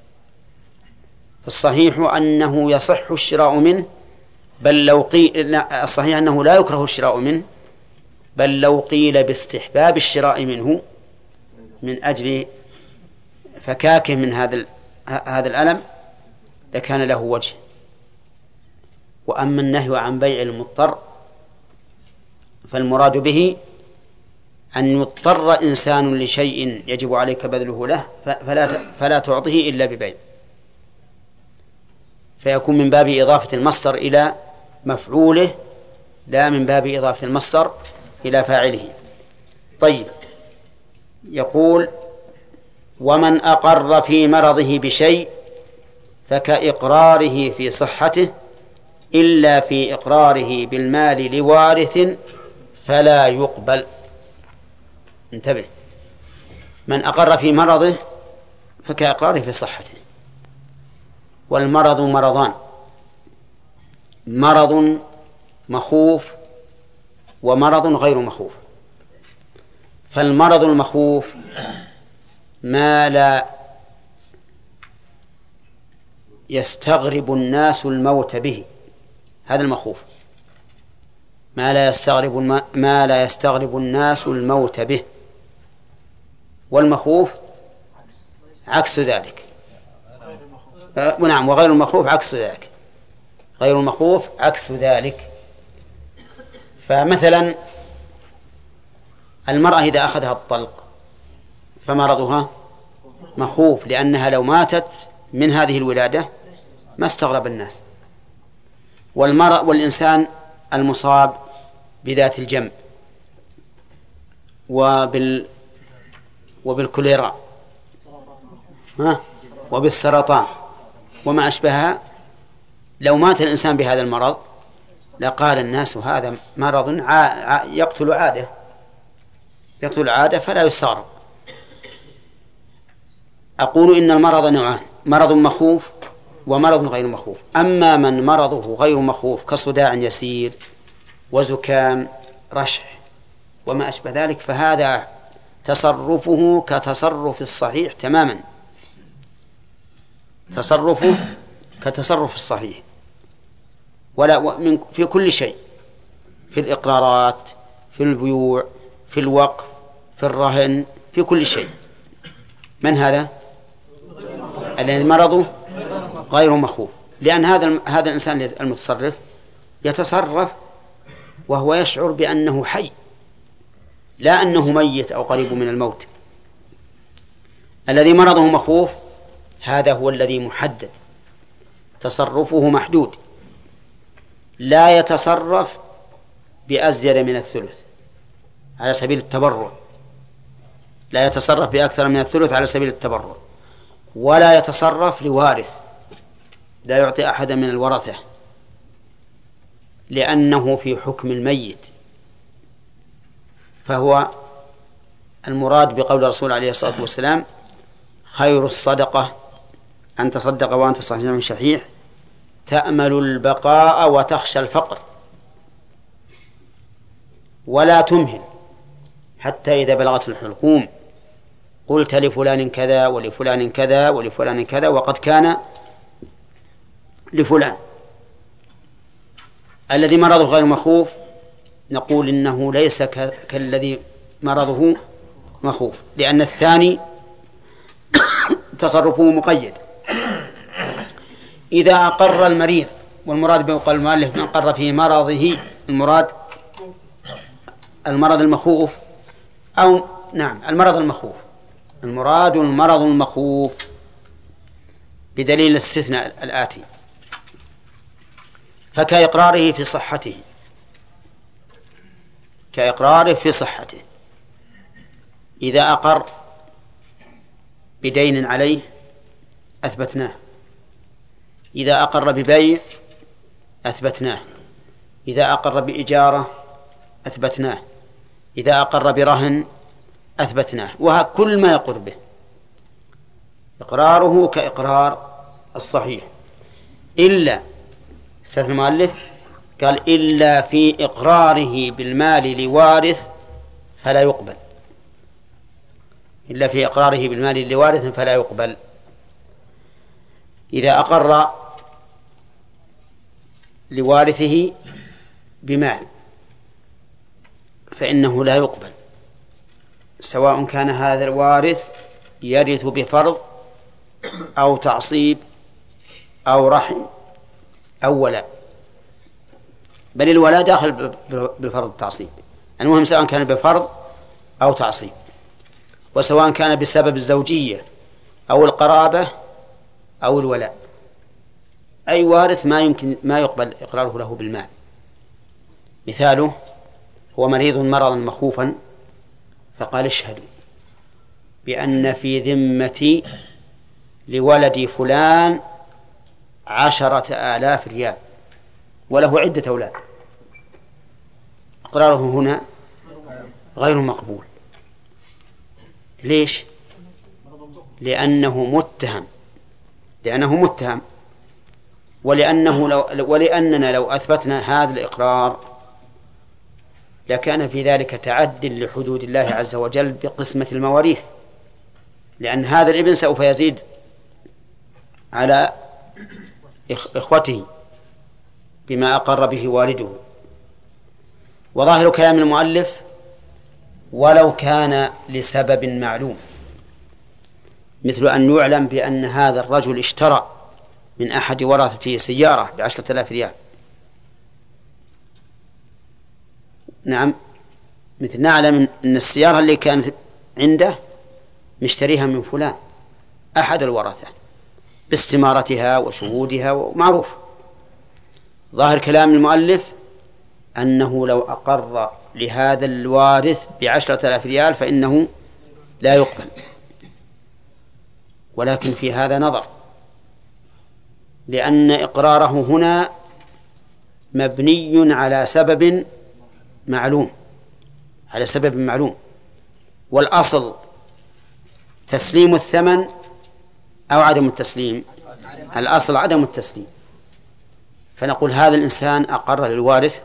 الصحيح أنه يصح الشراء منه، بل لو قيل الصحيح أنه لا يكره الشراء منه، بل لو قيل باستحباب الشراء منه من أجل فكاكه من هذا ال... هذا الألم لكان له وجه. وأما النهي عن بيع المضطر فالمراد به أن يضطر إنسان لشيء يجب عليك بذله له فلا فلا تعطيه إلا ببيع، فيكون من باب إضافة المصدر إلى مفعوله لا من باب إضافة المصدر إلى فاعله. طيب، يقول: ومن أقر في مرضه بشيء فكإقراره في صحته إلا في إقراره بالمال لوارث فلا يقبل. انتبه، من أقر في مرضه فكإقراره في صحته. والمرض مرضان: مرض مخوف ومرض غير مخوف. فالمرض المخوف ما لا يستغرب الناس الموت به، هذا المخوف. ما لا يستغرب ما لا يستغرب الناس الموت به. والمخوف عكس ذلك. آه نعم، وغير المخوف عكس ذلك. غير المخوف عكس ذلك. فمثلا المرأة إذا أخذها الطلق فمرضها مخوف، لأنها لو ماتت من هذه الولادة ما استغرب الناس. والمرأة والإنسان المصاب بذات الجنب وبال وبالكوليرا ها وبالسرطان وما أشبهها، لو مات الإنسان بهذا المرض لقال الناس هذا مرض يقتل عادة يقتل عادة فلا يستغرب. أقول إن المرض نوعان: مرض مخوف ومرض غير مخوف. أما من مرضه غير مخوف كصداع يسير وزكام رشح وما أشبه ذلك، فهذا تصرفه كتصرف الصحيح تماما، تصرفه كتصرف الصحيح، ولا من في كل شيء، في الإقرارات، في البيوع، في الوقف، في الرهن، في كل شيء. من هذا الذي مرضه غير مخوف؟ لأن هذا هذا الإنسان المتصرف يتصرف وهو يشعر بأنه حي، لا أنه ميت أو قريب من الموت. الذي مرضه مخوف هذا هو الذي محدد، تصرفه محدود، لا يتصرف بأزيد من الثلث على سبيل التبرع، لا يتصرف بأكثر من الثلث على سبيل التبرع، ولا يتصرف لوارث، لا يعطي أحدا من الورثة، لأنه في حكم الميت. فهو المراد بقول الرسول عليه الصلاة والسلام: خير الصدقة أن تصدق وأنت صحيح شحيح تأمل البقاء وتخشى الفقر، ولا تمهل حتى إذا بلغت الحلقوم قلت لفلان كذا ولفلان كذا ولفلان كذا وقد كان لفلان. الذي مرضه غير مخوف نقول إنه ليس كالذي مرضه مخوف، لأن الثاني تصرفه مقيد. إذا أقر المريض، والمراد بقول المؤلف من أقر في مرضه، المراد المرض المخوف، أو نعم المرض المخوف، المراد المرض المخوف بدليل الاستثناء الآتي: فكإقراره في صحته، كإقراره في صحته. إذا أقر بدين عليه أثبتناه، إذا أقر ببيع أثبتناه، إذا أقر بإجارة أثبتناه، إذا أقر برهن أثبتناه، وكل ما يقر به إقراره كإقرار الصحيح، إلا استثنى المؤلف قال: إلا في إقراره بالمال لوارث فلا يقبل، إلا في إقراره بالمال لوارث فلا يقبل. إذا أقر لوارثه بمال فإنه لا يقبل، سواء كان هذا الوارث يرث بفرض أو تعصيب أو رحم أو ولاء، بل الولاء داخل بفرض التعصيب. المهم سواء كان بفرض أو تعصيب، وسواء كان بسبب الزوجية أو القرابة أو الولاء، أي وارث ما يمكن ما يقبل إقراره له بالمال. مثاله: هو مريض مرضا مخوفا فقال: اشهدوا بأن في ذمتي لولدي فلان عشرة آلاف ريال وله عدة أولاد. إقراره هنا غير مقبول. ليش؟ لأنه متهم لأنه متهم ولأنه لو ولأننا لو أثبتنا هذا الإقرار لكان في ذلك تعد لحدود الله عز وجل بقسمة المواريث، لأن هذا الابن سوف يزيد على إخوته بما أقر به والده. وظاهر كلام المؤلف ولو كان لسبب معلوم، مثل أن يعلم بأن هذا الرجل اشترى من أحد ورثته سيارة بعشرة آلاف ريال، نعم، مثل نعلم أن السيارة اللي كانت عنده مشتريها من فلان أحد الورثة باستمارتها وشهودها ومعروف. ظاهر كلام المؤلف أنه لو أقر لهذا الوارث بعشرة آلاف ريال فإنه لا يقبل، ولكن في هذا نظر، لأن إقراره هنا مبني على سبب معلوم، على سبب معلوم، والأصل تسليم الثمن أو عدم التسليم. الأصل عدم التسليم، فنقول هذا الإنسان أقر للوارث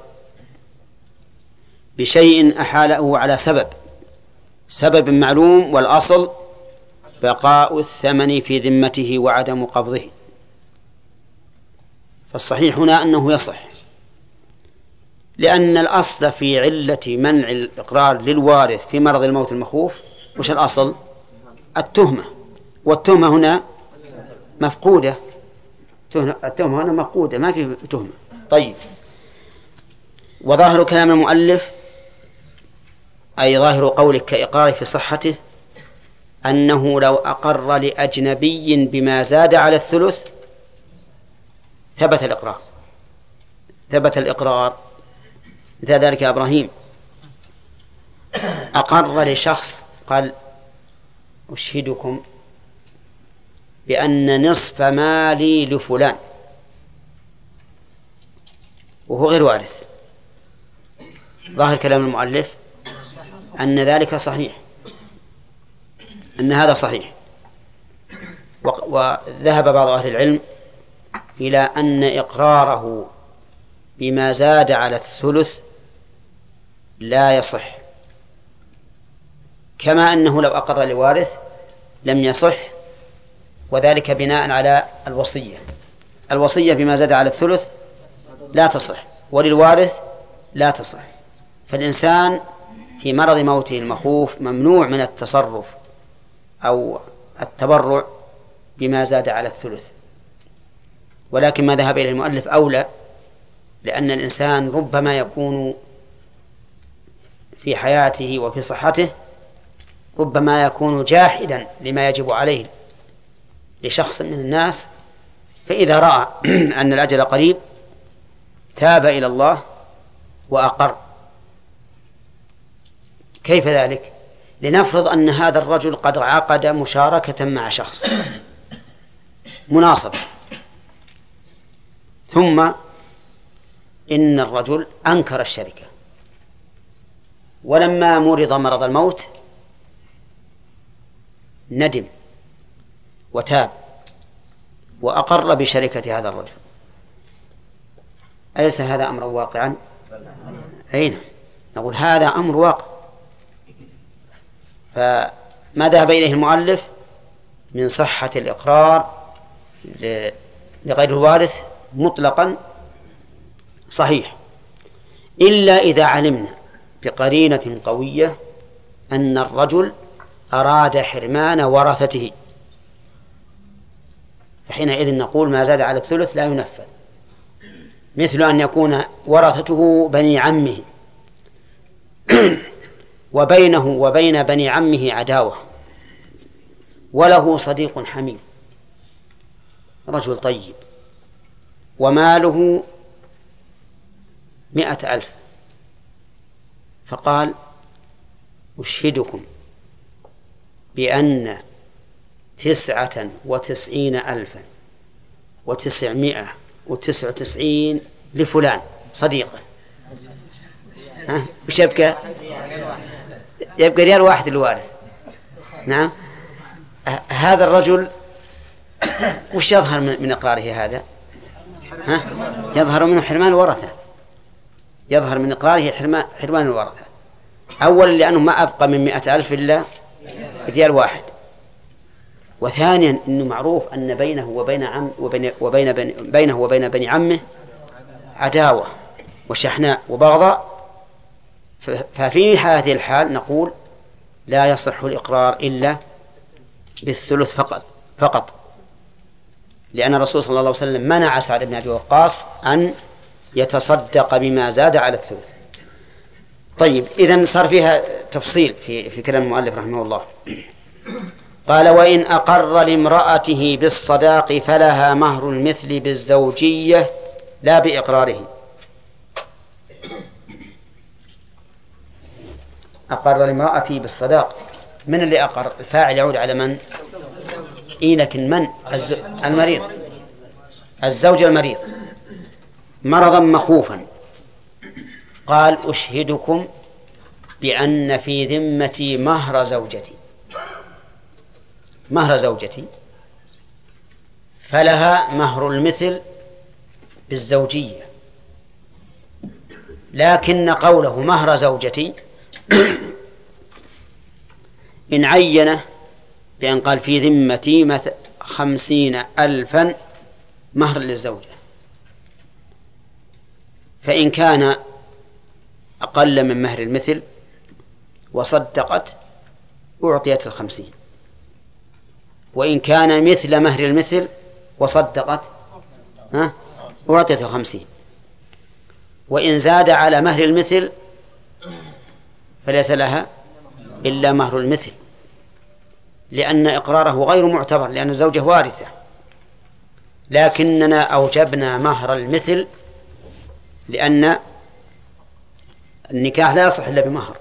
بشيء أحاله على سبب سبب معلوم، والأصل بقاء الثمن في ذمته وعدم قبضه. فالصحيح هنا أنه يصح، لأن الأصل في علة منع الإقرار للوارث في مرض الموت المخوف وش الأصل؟ التهمة، والتهمة هنا مفقودة، التهمة هنا مفقودة ما في تهمة. طيب، وظاهر كلام المؤلف أي ظاهر قولك كإقرار في صحته أنه لو أقر لأجنبي بما زاد على الثلث ثبت الإقرار ثبت الإقرار مثل ذلك يا إبراهيم أقر لشخص قال أشهدكم بأن نصف مالي لفلان وهو غير وارث. ظاهر كلام المؤلف أن ذلك صحيح، أن هذا صحيح. وذهب بعض أهل العلم إلى أن إقراره بما زاد على الثلث لا يصح، كما أنه لو أقر لوارث لم يصح، وذلك بناء على الوصية. الوصية بما زاد على الثلث لا تصح، وللوارث لا تصح. فالإنسان في مرض موته المخوف ممنوع من التصرف أو التبرع بما زاد على الثلث. ولكن ما ذهب إليه المؤلف أولى، لأن الإنسان ربما يكون في حياته وفي صحته ربما يكون جاحدا لما يجب عليه لشخص من الناس، فإذا رأى أن الأجل قريب تاب إلى الله وأقر. كيف ذلك؟ لنفرض أن هذا الرجل قد عقد مشاركة مع شخص مناصب، ثم إن الرجل أنكر الشركة، ولما مرض مرض الموت ندم وتاب وأقر بشركة هذا الرجل. أليس هذا أمر واقعا؟ أين نقول هذا أمر واقع. فما ذهب إليه المؤلف من صحة الإقرار لغير الوارث مطلقا صحيح، إلا إذا علمنا بقرينة قوية أن الرجل أراد حرمان ورثته، فحينئذ نقول ما زاد على الثلث لا ينفذ، مثل أن يكون ورثته بني عمه وبينه وبين بني عمه عداوة، وله صديق حميم رجل طيب وماله مئة ألف، فقال أشهدكم بأن تسعة وتسعين ألفا وتسعمائة وتسعة وتسعين لفلان صديقه، ها وش يبقى؟ يبقى ريال واحد الوارث. نعم، هذا الرجل وش يظهر من إقراره هذا؟ ها؟ يظهر منه حرمان الورثة، يظهر من إقراره حرمان, حرمان الورثة. أولا لأنه ما أبقى من مئة ألف إلا ريال واحد، وثانيا أنه معروف أن بينه وبين عم وبين وبين بينه وبين بني عمه عداوة وشحناء وبغضاء. ففي هذه الحال نقول لا يصح الإقرار إلا بالثلث فقط فقط لأن الرسول صلى الله عليه وسلم منع سعد بن أبي وقاص أن يتصدق بما زاد على الثلث. طيب، إذن صار فيها تفصيل في في كلام المؤلف رحمه الله. قال: وإن أقر لامرأته بالصداق فلها مهر المثل بالزوجية لا بإقراره. أقر لامرأته بالصداق، من اللي أقر؟ الفاعل يعود على من؟ إيه لكن من؟ الز... المريض، الزوج المريض مرضا مخوفا. قال: أشهدكم بأن في ذمتي مهر زوجتي، مهر زوجتي، فلها مهر المثل بالزوجية. لكن قوله مهر زوجتي إن عينه بأن قال في ذمتي مثل خمسين ألفا مهر للزوجة، فإن كان أقل من مهر المثل وصدقت أعطيت الخمسين، وإن كان مثل مهر المثل وصدقت ها أعطيت الخمسين، وإن زاد على مهر المثل فليس لها إلا مهر المثل، لأن إقراره غير معتبر لأن الزوجة وارثة. لكننا أوجبنا مهر المثل لأن النكاح لا يصح إلا بمهر،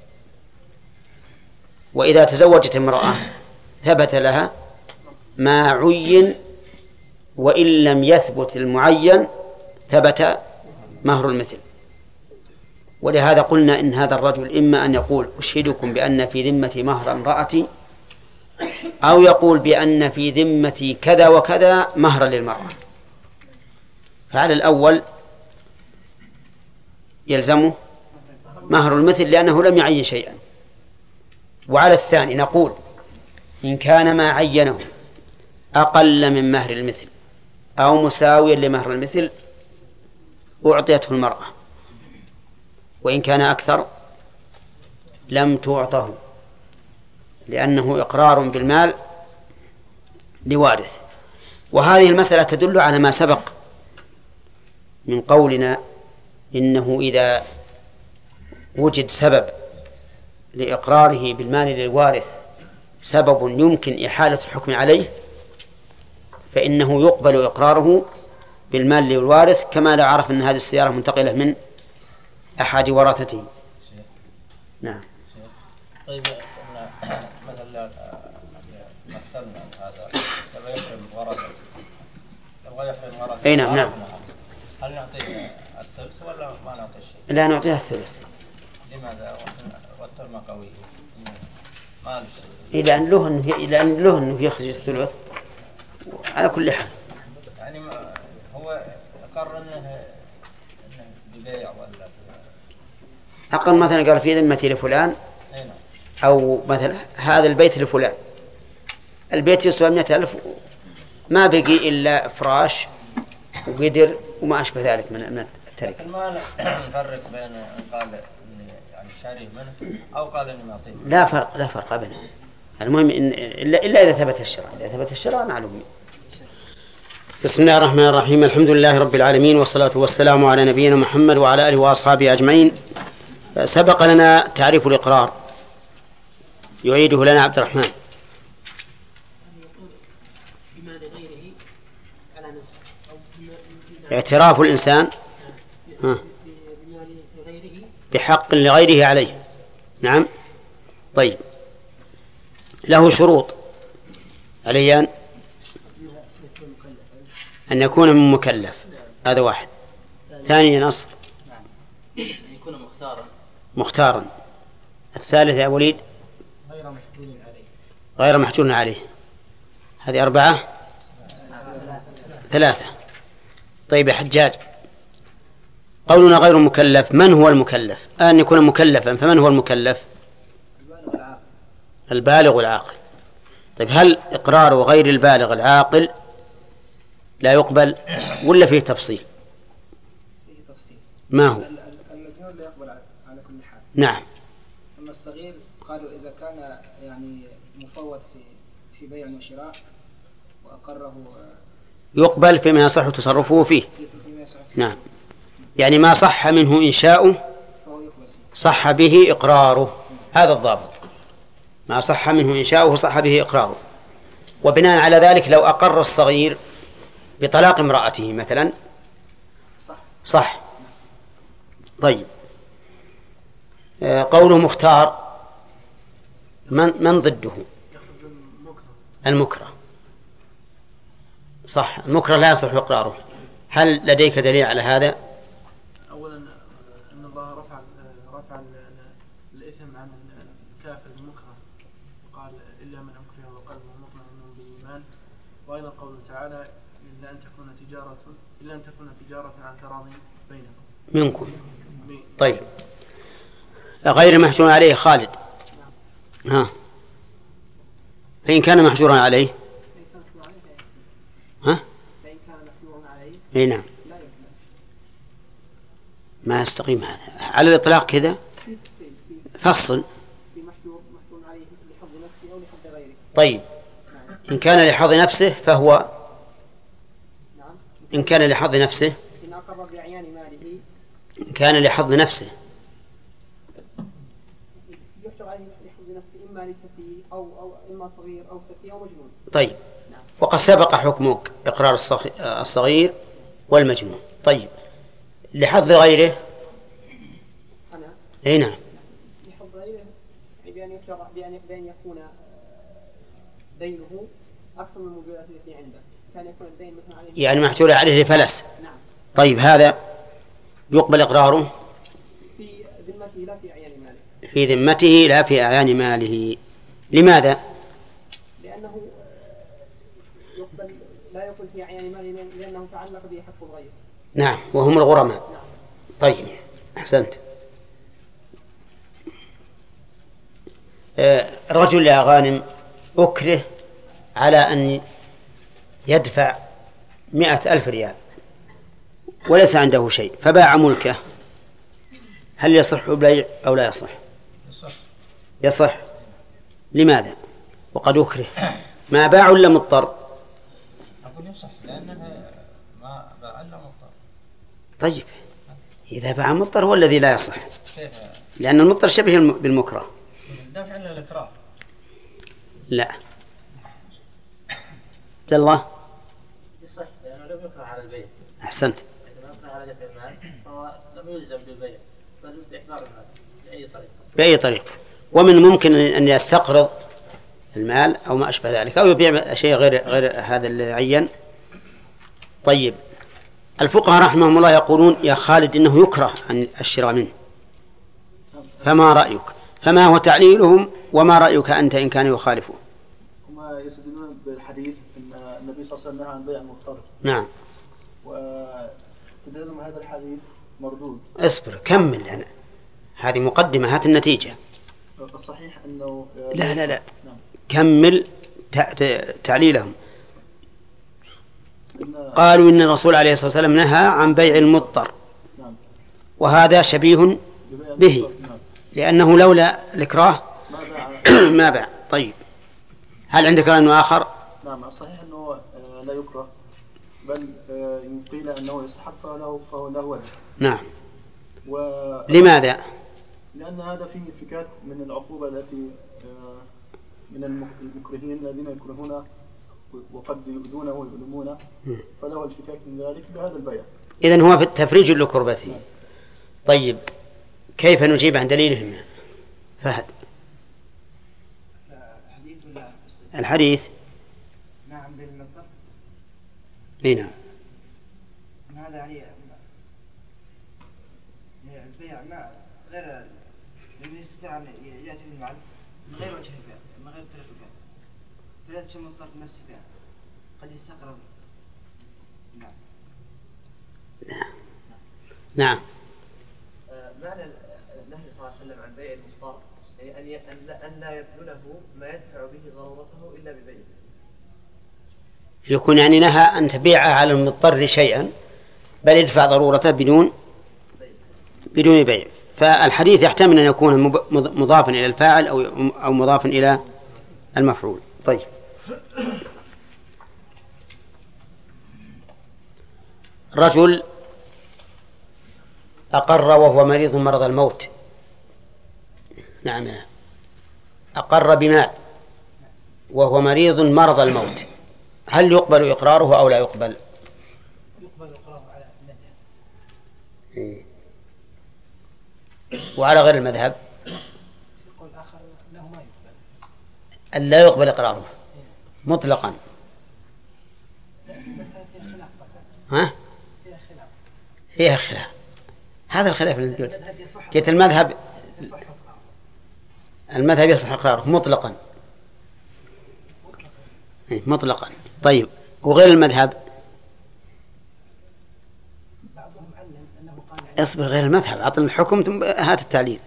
وإذا تزوجت امرأة ثبت لها ما عين وإن لم يثبت المعين ثبت مهر المثل. ولهذا قلنا إن هذا الرجل إما أن يقول أشهدكم بأن في ذمتي مهر امرأتي، أو يقول بأن في ذمتي كذا وكذا مهر للمرأة. فعلى الأول يلزمه مهر المثل لأنه لم يعين شيئا، وعلى الثاني نقول إن كان ما عينه أقل من مهر المثل أو مساويا لمهر المثل أعطيته المرأة، وإن كان أكثر لم تعطه، لأنه إقرار بالمال لوارث. وهذه المسألة تدل على ما سبق من قولنا إنه إذا وجد سبب لإقراره بالمال للوارث، سبب يمكن إحالة الحكم عليه، فإنه يقبل إقراره بالمال للوارث، كما لو عرف أن هذه السيارة منتقلة من أحد ورثته. نعم. طيب مثلا مثلنا هذا لو يحرم ورثة، لو يحرم ورثة أي نعم نعم. هل نعطيه الثلث ولا ما نعطيه شيء؟ لا نعطيها الثلث. لماذا؟ والترمى قوي ما له إلى أن له إنه إلى أن له إنه يخرج الثلث على كل حال. يعني هو قرر إنه ببيع ولا أقل مثلا قال في ذمتي لفلان، أو مثلا هذا البيت لفلان، البيت يسوى مئة ألف ما بقي إلا فراش وقدر وما أشبه ذلك من التركة. ما نفرق بين أن قال يعني شاريه منه أو قال إني معطيه. لا فرق لا فرق أبدا. المهم إن إلا إلا إذا ثبت الشرع، إذا ثبت الشرع معلوم. بسم الله الرحمن الرحيم. الحمد لله رب العالمين، والصلاة والسلام على نبينا محمد وعلى آله وأصحابه أجمعين. سبق لنا تعريف الإقرار، يعيده لنا عبد الرحمن. اعتراف الإنسان بحق لغيره عليه. نعم. طيب، له شروط عليه أن أن يكون من مكلف، هذا واحد. ثانيا نصر أن يكون مختارا مختارا. الثالث يا وليد غير محجور عليه غير محجور عليه. هذه أربعة. ثلاثة. طيب يا حجاج، قولنا غير مكلف، من هو المكلف؟ أن يكون مكلفا، فمن هو المكلف؟ البالغ العاقل. طيب هل إقرار غير البالغ العاقل لا يقبل ولا فيه تفصيل؟ فيه تفصيل. ما هو؟ المجنون لا يقبل على كل حال. نعم. أما الصغير قالوا إذا كان يعني مفوض في في بيع وشراء وأقره يقبل فيما يصح تصرفه فيه. نعم، يعني ما صح منه إنشاؤه صح به إقراره، هذا الضابط. ما صح منه إنشاؤه صح به إقراره. وبناء على ذلك لو أقر الصغير بطلاق امرأته مثلا صح, صح. طيب قوله مختار، من, من ضده؟ المكره. صح، المكره لا يصح إقراره. هل لديك دليل على هذا؟ أولا أن الله رفع رفع الإثم عن الكافر المكره، وقال إلا من أكره وقلبه مطمئن بالإيمان. وأيضا قوله تعالى إلا أن تكون تجارة إلا أن تكون تجارة عن تراضي بينكم منكم. طيب غير محجور عليه خالد، ها، فإن كان محجورا عليه ها؟ اي نعم، ما يستقيم هذا على الإطلاق كذا. فصل. طيب إن كان لحظ نفسه فهو إن كان لحظ نفسه إن كان لحظ نفسه يحجر عليه لحظ نفسه، إما لسفيه أو أو إما صغير أو سفيه أو مجنون. طيب وقد سبق حكمك إقرار الصغير والمجنون. طيب لحظ غيره أنا أي نعم، لحظ غيره بأن يحجر بأن يكون دينه أكثر من الموجودات التي عنده، كان يكون الدين مثلا عليه يعني محجور عليه لفلس. نعم. طيب هذا يقبل إقراره في ذمته لا في أعيان ماله. في ذمته لا في أعيان ماله. لماذا؟ لأنه يقبل لا يقبل في أعيان ماله لأنه تعلق به حق الغير. نعم، وهم الغرماء. نعم. طيب أحسنت. رجل يا غانم أكره على أن يدفع مئة ألف ريال وليس عنده شيء فباع ملكه، هل يصح البيع أو لا يصح؟ يصح. لماذا؟ وقد أكره ما باع إلا مضطر. أقول يصح لأنه ما باع إلا مضطر. طيب إذا باع مضطر هو الذي لا يصح، كيف؟ لأن المضطر شبه بالمكره. دافع إلا الإكراه. لا عبد الله يصح لأنه لم يكره على البيع. أحسنت. إذا ما كره على دفع المال فهو لم يلزم بالبيع بل بإحضار المال بأي طريقة. بأي طريقة. ومن ممكن أن يستقرض المال أو ما أشبه ذلك أو يبيع شيء غير غير هذا اللي عين. طيب الفقهاء رحمهم الله يقولون يا خالد إنه يكره عن الشراء منه، فما رأيك؟ فما هو تعليلهم وما رأيك أنت إن كان يخالفه؟ هم يستدلون بالحديث أن النبي صلى الله عليه وسلم نهى عن بيع المضطر. نعم. واستدلوا هذا الحديث مردود. اصبر كمل أنا. هذه مقدمة، هات النتيجة. الصحيح أنه لا لا لا نعم. كمل تعليلهم. قالوا إن الرسول عليه الصلاة والسلام نهى عن بيع المضطر. نعم. وهذا شبيه به لأنه لولا الإكراه ما باع. طيب هل عندك رأي آخر؟ نعم الصحيح أنه لا يكره بل قيل أنه يستحق فهو فهو له وجه. نعم. و... لماذا؟ لأن هذا فيه انفكاك من العقوبة التي من المكرهين الذين يكرهون وقد يؤذونه ويؤلمونه فله الانفكاك من ذلك بهذا البيع. إذن هو في تفريج لكربته. طيب كيف نجيب عن دليلهم؟ فهد الحديث. نعم بالمضطر. نعم. هذا يعني البيع ما غير لم يستطيع أن يأتي بالمال من غير وجه البيع من غير طريق البيع فلا تشم مضطر نفس البيع قد يستقرض. نعم. نعم. معنى النهي صلى الله عليه وسلم عن بيع المضطر يعني أن لا يبذله ما يدفع به ضرورته إلا ببيعه. يكون يعني نهى أن تبيع على المضطر شيئا بل يدفع ضرورته بدون بدون بيع. فالحديث يحتمل أن يكون مضافا إلى الفاعل أو أو مضافا إلى المفعول. طيب. رجل أقر وهو مريض مرض الموت. نعم. أقر بمال وهو مريض مرض الموت، هل يقبل إقراره أو لا يقبل؟ يقبل إقراره على المذهب. إيه. وعلى غير المذهب يقول آخر أنه ما يقبل. أن لا يقبل إقراره مطلقا. بس فيها خلاف. ها؟ فيها خلاف. فيها خلاف. هذا الخلاف اللي قلت. قلت المذهب المذهب يصح إقراره مطلقا. إيه مطلقا. طيب وغير المذهب؟ اصبر غير المذهب أعطنا الحكم ثم هات التعليل.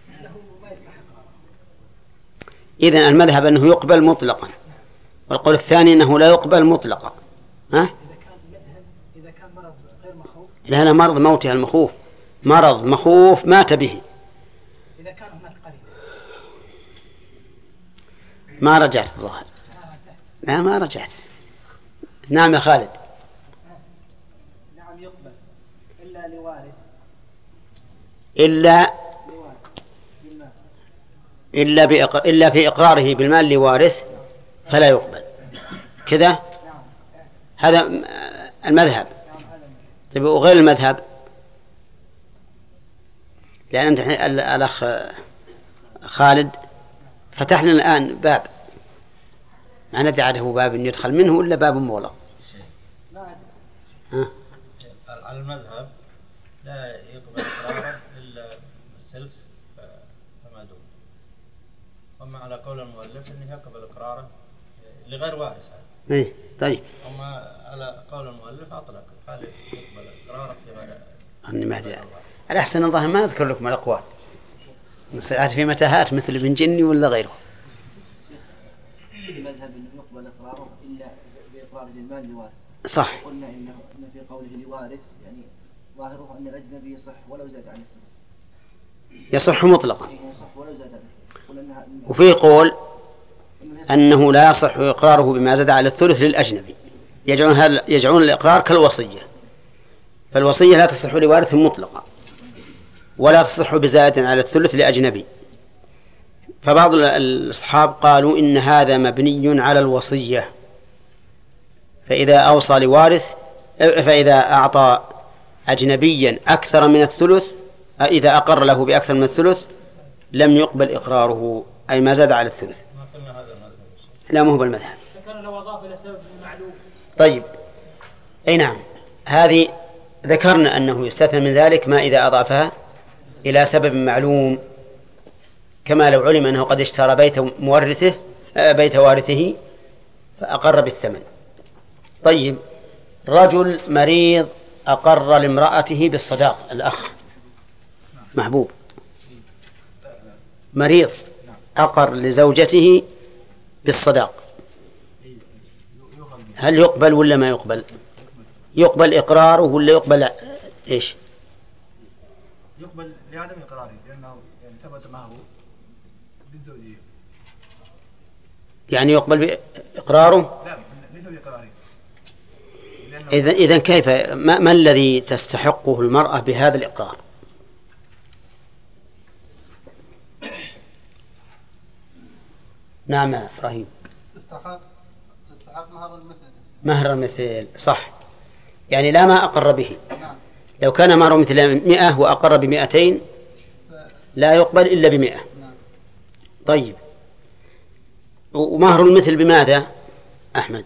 إذن المذهب أنه يقبل مطلقا والقول الثاني أنه لا يقبل مطلقا. ها؟ إذا كان مرض غير مخوف. لا لا مرض موته المخوف مرض مخوف مات به. إذا كان هناك قريب. ما رجعت الظاهر. لا ما رجعت. نعم يا خالد. نعم يقبل إلا لوارث. إلا إلا بإقر... إلا في إقراره بالمال لوارث فلا يقبل كذا. هذا المذهب. طيب وغير المذهب؟ لأن أنت الأخ خالد فتح لنا الآن باب ما ندري عاده باب يدخل منه ولا باب مغلق. على المذهب لا يقبل إقراره إلا السلس فما دون. أما على قول المؤلف أنه يقبل إقراره لغير وارث. إيه طيب. أما على قول المؤلف أطلق قال يقبل إقراره في غير. أني ما أدري. الأحسن الظاهر ما أذكر لكم الأقوال نصير في متاهات مثل ابن جني ولا غيره. المذهب أنه يقبل إقراره إلا بإقرار المال لوارث. صح. قلنا إنه إن في قوله لوارث يعني ظاهره أن الأجنبي يصح ولو زاد عنه. يصح مطلقا. يصح ولو زاد عنه. وفي قول أنه لا يصح إقراره بما زاد على الثلث للأجنبي. يجعلون هذا يجعلون الإقرار كالوصية. فالوصية لا تصح لوارث مطلقا ولا تصح بزائد على الثلث لأجنبي. فبعض الأصحاب قالوا إن هذا مبني على الوصية، فإذا أوصى لوارث فإذا أعطى أجنبيا أكثر من الثلث إذا أقر له بأكثر من الثلث لم يقبل إقراره أي ما زاد على الثلث. لا مو بالمذهب. طيب أي نعم. هذه ذكرنا أنه يستثنى من ذلك ما إذا أضافها إلى سبب معلوم، كما لو علم أنه قد اشترى بيت مورثه بيت وارثه فأقر بالثمن. طيب رجل مريض أقر لامرأته بالصداق. الأخ محبوب مريض أقر لزوجته بالصداق، هل يقبل ولا ما يقبل؟ يقبل إقراره ولا يقبل إيش؟ يقبل لعدم إقراره لأنه يعني ثبت معه بالزوجية. يعني يقبل إقراره؟ لا ليس بإقراره. إذن إذن كيف ما, ما الذي تستحقه المرأة بهذا الإقرار؟ نعم إبراهيم. تستحق تستحق مهر المثل. مهر المثل صح، يعني لا ما أقر به. لو كان مهر مثل مئة وأقر بمئتين لا يقبل إلا بمئة. طيب ومهر المثل بماذا أحمد؟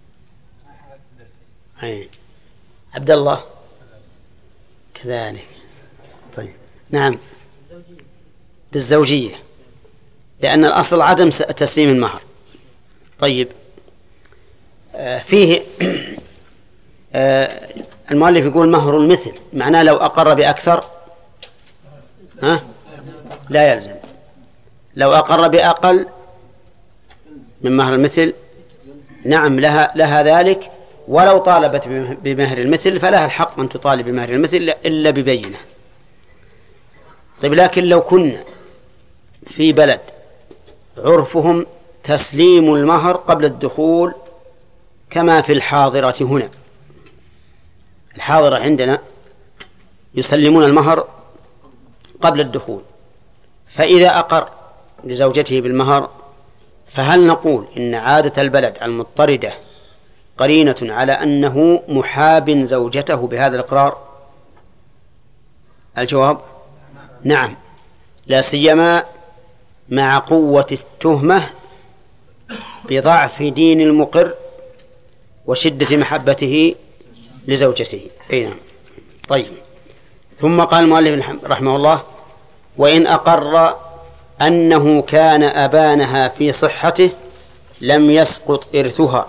أي عبد الله كذلك. طيب نعم بالزوجية لأن الأصل عدم تسليم المهر. طيب آه فيه آه المؤلف يقول مهر المثل، معناه لو أقر بأكثر ها لا يلزم، لو أقر بأقل من مهر المثل نعم لها, لها ذلك، ولو طالبت بمهر المثل فلها الحق أن تطالب بمهر المثل إلا ببينة. طيب لكن لو كنا في بلد عرفهم تسليم المهر قبل الدخول كما في الحاضرة هنا، الحاضرة عندنا يسلمون المهر قبل الدخول، فإذا أقر لزوجته بالمهر فهل نقول إن عادة البلد المضطردة قرينة على أنه محاب زوجته بهذا الإقرار؟ الجواب نعم، لا سيما مع قوة التهمة بضعف دين المقر وشدة محبته لزوجته. أي نعم. طيب، ثم قال المؤلف رحمه الله: وإن أقر أنه كان أبانها في صحته لم يسقط إرثها.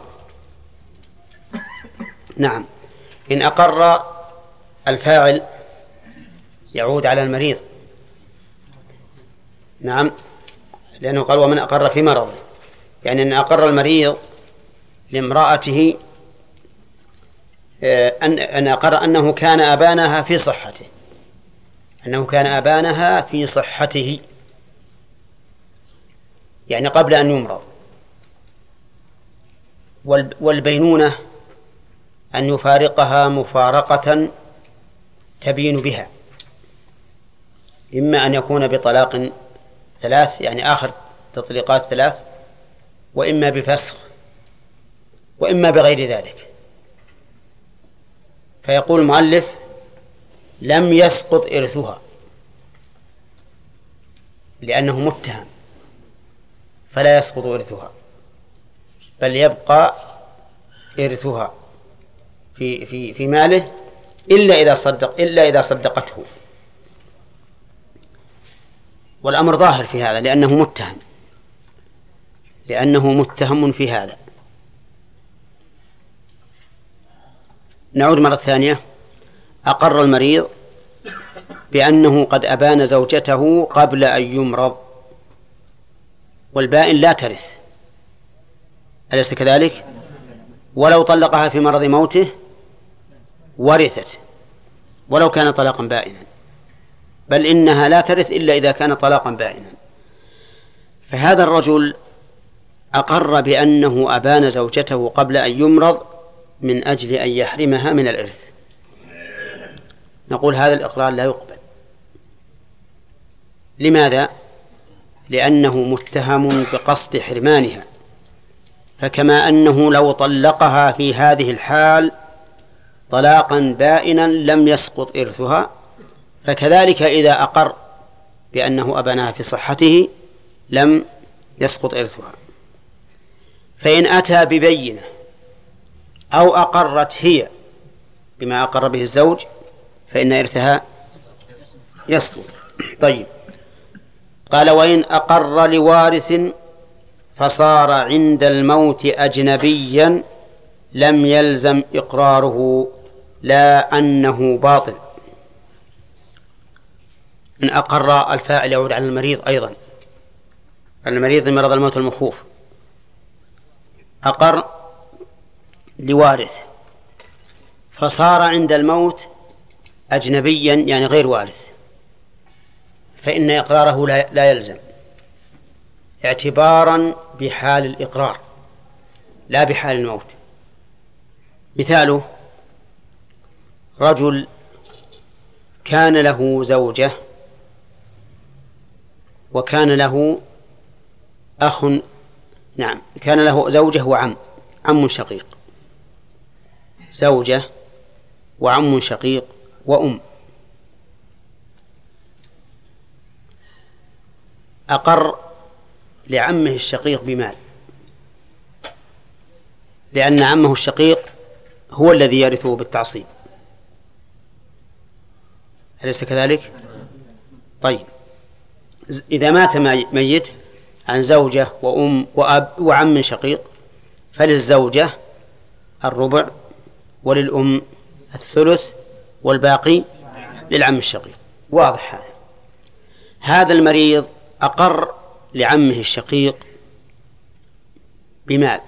نعم، إن أقر الفاعل يعود على المريض، نعم، لأنه قال ومن أقر في مرضه، يعني أن أقر المريض لامرأته أن أن أقر أنه كان أبانها في صحته، أنه كان أبانها في صحته يعني قبل أن يمرض. والبينونة أن يفارقها مفارقة تبين بها، إما أن يكون بطلاق ثلاث يعني آخر تطليقات ثلاث، وإما بفسخ، وإما بغير ذلك. فيقول المؤلف: لم يسقط إرثها، لأنه متهم فلا يسقط إرثها، بل يبقى إرثها في في في ماله إلا إذا صدق إلا إذا صدقته. والأمر ظاهر في هذا لأنه متهم لأنه متهم في هذا. نعود مرة ثانية: أقر المريض بأنه قد أبان زوجته قبل أن يمرض، والبائن لا ترث، أليس كذلك؟ ولو طلقها في مرض موته ورثت ولو كان طلاقا بائنا، بل إنها لا ترث إلا إذا كان طلاقا بائنا. فهذا الرجل أقر بأنه أبان زوجته قبل أن يمرض من أجل أن يحرمها من الإرث. نقول هذا الإقرار لا يقبل. لماذا؟ لأنه متهم بقصد حرمانها، فكما أنه لو طلقها في هذه الحال طلاقا بائنا لم يسقط إرثها، فكذلك إذا أقر بأنه أبانها في صحته لم يسقط إرثها. فإن أتى ببينة أو أقرت هي بما أقر به الزوج فإن إرثها يسقط. طيب، قال: وإن أقر لوارث فصار عند الموت أجنبيا لم يلزم إقراره، لا أنه باطل. إن أقر الفاعل يعود على المريض أيضا، المريض مرض الموت المخوف، أقر لوارث فصار عند الموت أجنبيا يعني غير وارث، فإن إقراره لا يلزم، اعتبارا بحال الإقرار لا بحال الموت. مثاله: رجل كان له زوجة وكان له أخ، نعم كان له زوجة وعم عم شقيق، زوجة وعم شقيق وأم. أقر لعمه الشقيق بمال، لأن عمه الشقيق هو الذي يرثه بالتعصيب، أليس كذلك؟ طيب، إذا مات ميت عن زوجة وأم وأب وعم شقيق فللزوجة الربع وللأم الثلث والباقي للعم الشقيق. واضح هذا. هذا المريض أقر لعمه الشقيق بمال،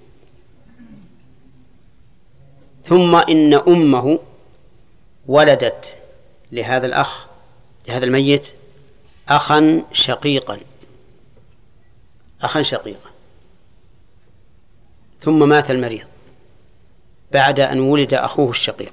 ثم إن أمه ولدت لهذا الأخ لهذا الميت أخا شقيقا أخا شقيقا ثم مات المريض بعد أن ولد أخوه الشقيق.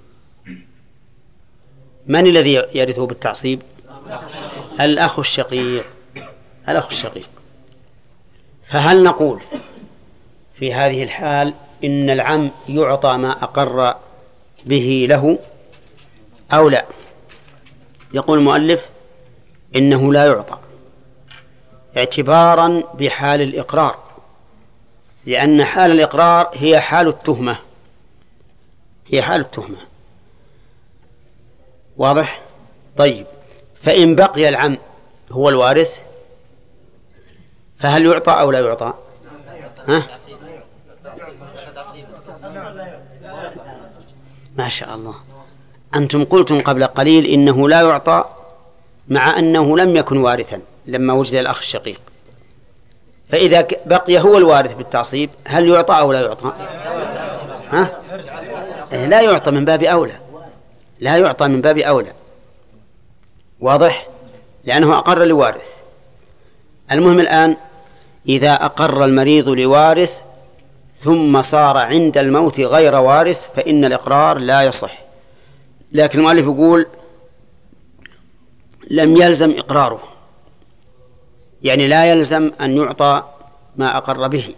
من الذي يرثه بالتعصيب؟ الأخ الشقيق الأخ الشقيق. فهل نقول في هذه الحال إن العم يعطى ما أقر به له أو لا؟ يقول المؤلف إنه لا يعطى، اعتبارا بحال الإقرار، لأن حال الإقرار هي حال التهمة هي حال التهمة. واضح؟ طيب، فإن بقي العم هو الوارث فهل يعطى أو لا يعطى؟ ها؟ ما شاء الله، أنتم قلتم قبل قليل إنه لا يعطى مع أنه لم يكن وارثا لما وجد الأخ الشقيق، فإذا بقي هو الوارث بالتعصيب هل يعطى أو لا يعطى؟ ها؟ لا يعطى من باب أولى لا يعطى من باب أولى. واضح؟ لأنه أقر لوارث. المهم الآن إذا أقر المريض لوارث ثم صار عند الموت غير وارث فإن الإقرار لا يصح، لكن المؤلف يقول لم يلزم إقراره، يعني لا يلزم أن يعطى ما أقر به،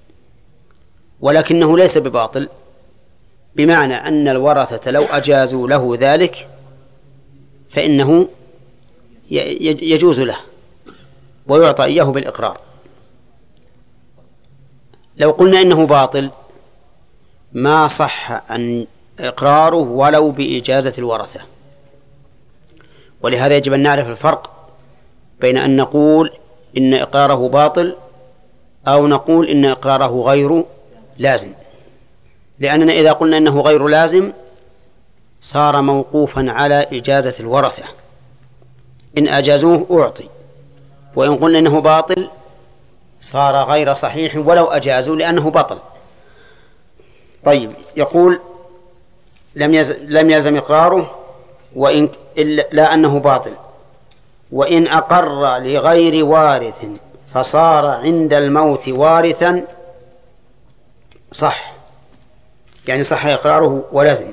ولكنه ليس بباطل، بمعنى أن الورثة لو أجازوا له ذلك فإنه يجوز له ويعطى إياه بالإقرار. لو قلنا إنه باطل ما صح أن إقراره ولو بإجازة الورثة. ولهذا يجب أن نعرف الفرق بين أن نقول إن إقراره باطل أو نقول إن إقراره غير لازم، لأننا إذا قلنا إنه غير لازم صار موقوفا على إجازة الورثة، إن أجازوه أعطي، وإن قلنا إنه باطل صار غير صحيح ولو أجازوا لأنه بطل. طيب، يقول لم يز... لم يلزم إقراره وإن إلا لا أنه باطل، وإن أقر لغير وارث فصار عند الموت وارثا صح، يعني صح إقراره ولزم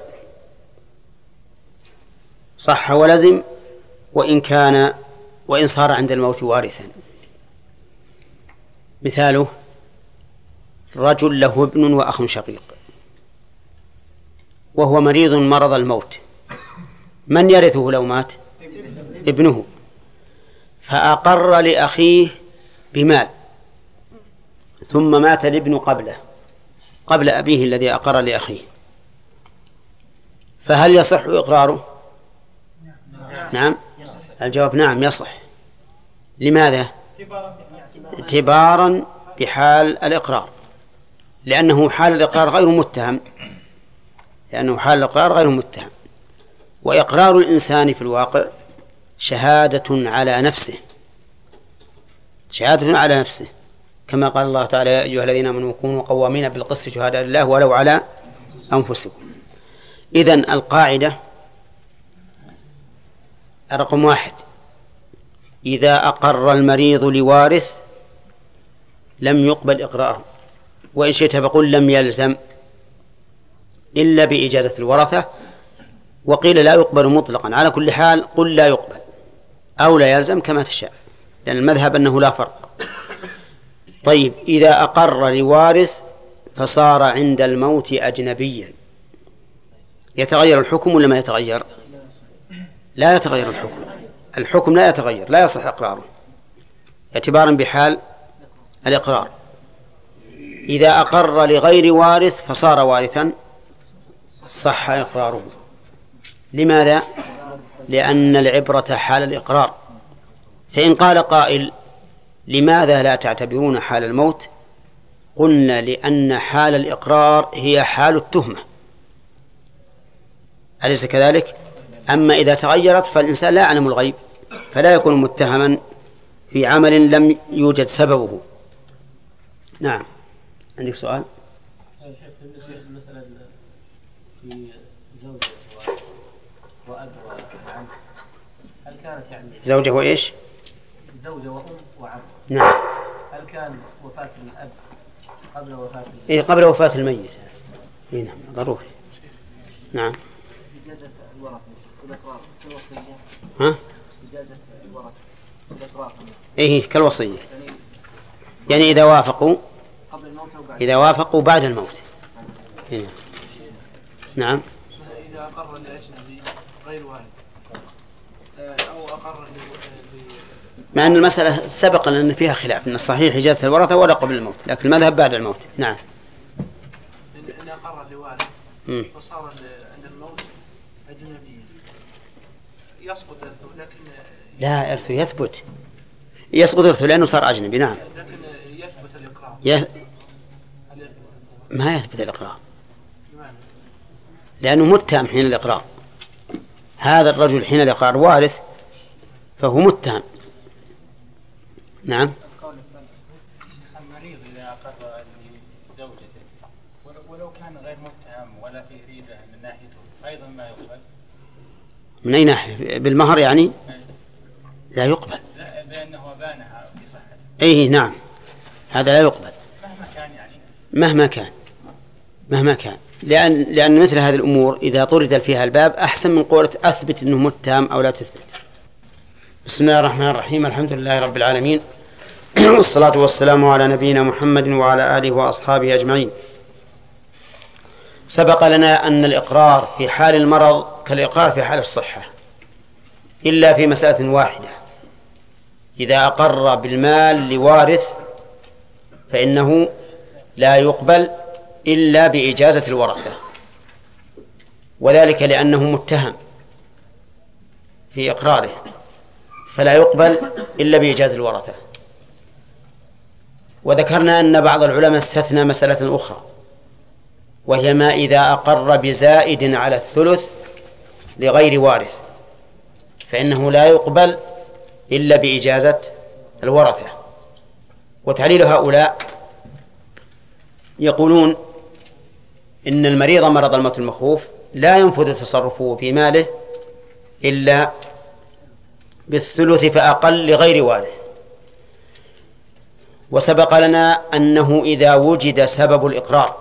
صح ولزم وإن كان وإن صار عند الموت وارثا. مثاله رجل له ابن وأخ شقيق وهو مريض مرض الموت، من يرثه لو مات؟ ابنه، فأقر لأخيه بمال ثم مات الابن قبله قبل أبيه الذي أقر لأخيه، فهل يصح إقراره؟ نعم، الجواب نعم يصح. لماذا؟ اعتبارا بحال الإقرار، لأنه حال الإقرار غير متهم لأنه حال الإقرار غير متهم وإقرار الإنسان في الواقع شهادة على نفسه شهادة على نفسه كما قال الله تعالى يا أيها الذين آمنوا كونوا قوامين بالقسط شهداء لله ولو على أنفسكم. إذن القاعدة رقم واحد: إذا أقر المريض لوارث لم يقبل إقراره، وإن شئت فقل لم يلزم إلا بإجازة الورثة، وقيل لا يقبل مطلقا. على كل حال قل لا يقبل أو لا يلزم كما تشاء، لأن المذهب أنه لا فرق. طيب، إذا أقر لوارث فصار عند الموت أجنبيا يتغير الحكم ولا ما يتغير؟ لا يتغير الحكم الحكم لا يتغير، لا يصح إقراره اعتبارا بحال الإقرار. إذا أقر لغير وارث فصار وارثا صح إقراره. لماذا؟ لأن العبرة حال الإقرار. فإن قال قائل لماذا لا تعتبرون حال الموت؟ قلنا لأن حال الإقرار هي حال التهمة، أليس كذلك؟ أما إذا تغيرت فالإنسان لا يعلم الغيب، فلا يكون متهما في عمل لم يوجد سببه. نعم. عندك سؤال؟ مثلا في زوجة وأب وعم، هل كانت يعني زوجة وإيش؟ زوجة وأم وعم. نعم. هل كان وفاة الأب قبل وفاة إيه قبل وفاة الميت. إيه نعم ضروري. نعم. إجازة الورثة والإقرار كالوصية. ها؟ إجازة الورثة والإقرار. إيه كالوصية. يعني إذا وافقوا قبل الموت أو بعد. إذا وافقوا بعد الموت. إيه. نعم. إذا أقر لأجنبي غير واحد أو أقر مع أن المسألة سبق أن فيها خلاف، أن الصحيح إجازة الورثة ولا قبل الموت، لكن المذهب بعد الموت. نعم. إن أقر لوالد وصار عند الموت أجنبيا يسقط إرثه، لكن لا إرثه يثبت، يسقط إرثه لأنه صار أجنبي. نعم. لكن يثبت الإقرار. ي... ما يثبت الإقرار لأنه متهم حين الإقرار. هذا الرجل حين الإقرار وارث فهو متهم. نعم. المريض إذا أقر لزوجته ولو كان غير متهم ولا في ريبة من ناحيته أيضا ما يقبل. من أي ناحية؟ بالمهر يعني؟ لا يقبل. لا بأنه بانها في صحته. أيه نعم هذا لا يقبل مهما كان يعني. مهما كان مهما كان لأن لأن مثل هذه الأمور إذا طرد فيها الباب أحسن من قولة أثبت أنه متهم أو لا تثبت. بسم الله الرحمن الرحيم. الحمد لله رب العالمين والصلاة والسلام على نبينا محمد وعلى آله وأصحابه أجمعين. سبق لنا أن الإقرار في حال المرض كالإقرار في حال الصحة إلا في مسألة واحدة: إذا أقر بالمال لوارث فإنه لا يقبل إلا بإجازة الورثة، وذلك لأنه متهم في إقراره فلا يقبل إلا بإجازة الورثة. وذكرنا أن بعض العلماء استثنى مسألة أخرى، وهي ما إذا أقر بزائد على الثلث لغير وارث فإنه لا يقبل إلا بإجازة الورثة. وتعليل هؤلاء يقولون إن المريض مرض الموت المخوف لا ينفذ تصرفه في ماله إلا بالثلث فأقل لغير وارث. وسبق لنا أنه إذا وجد سبب الإقرار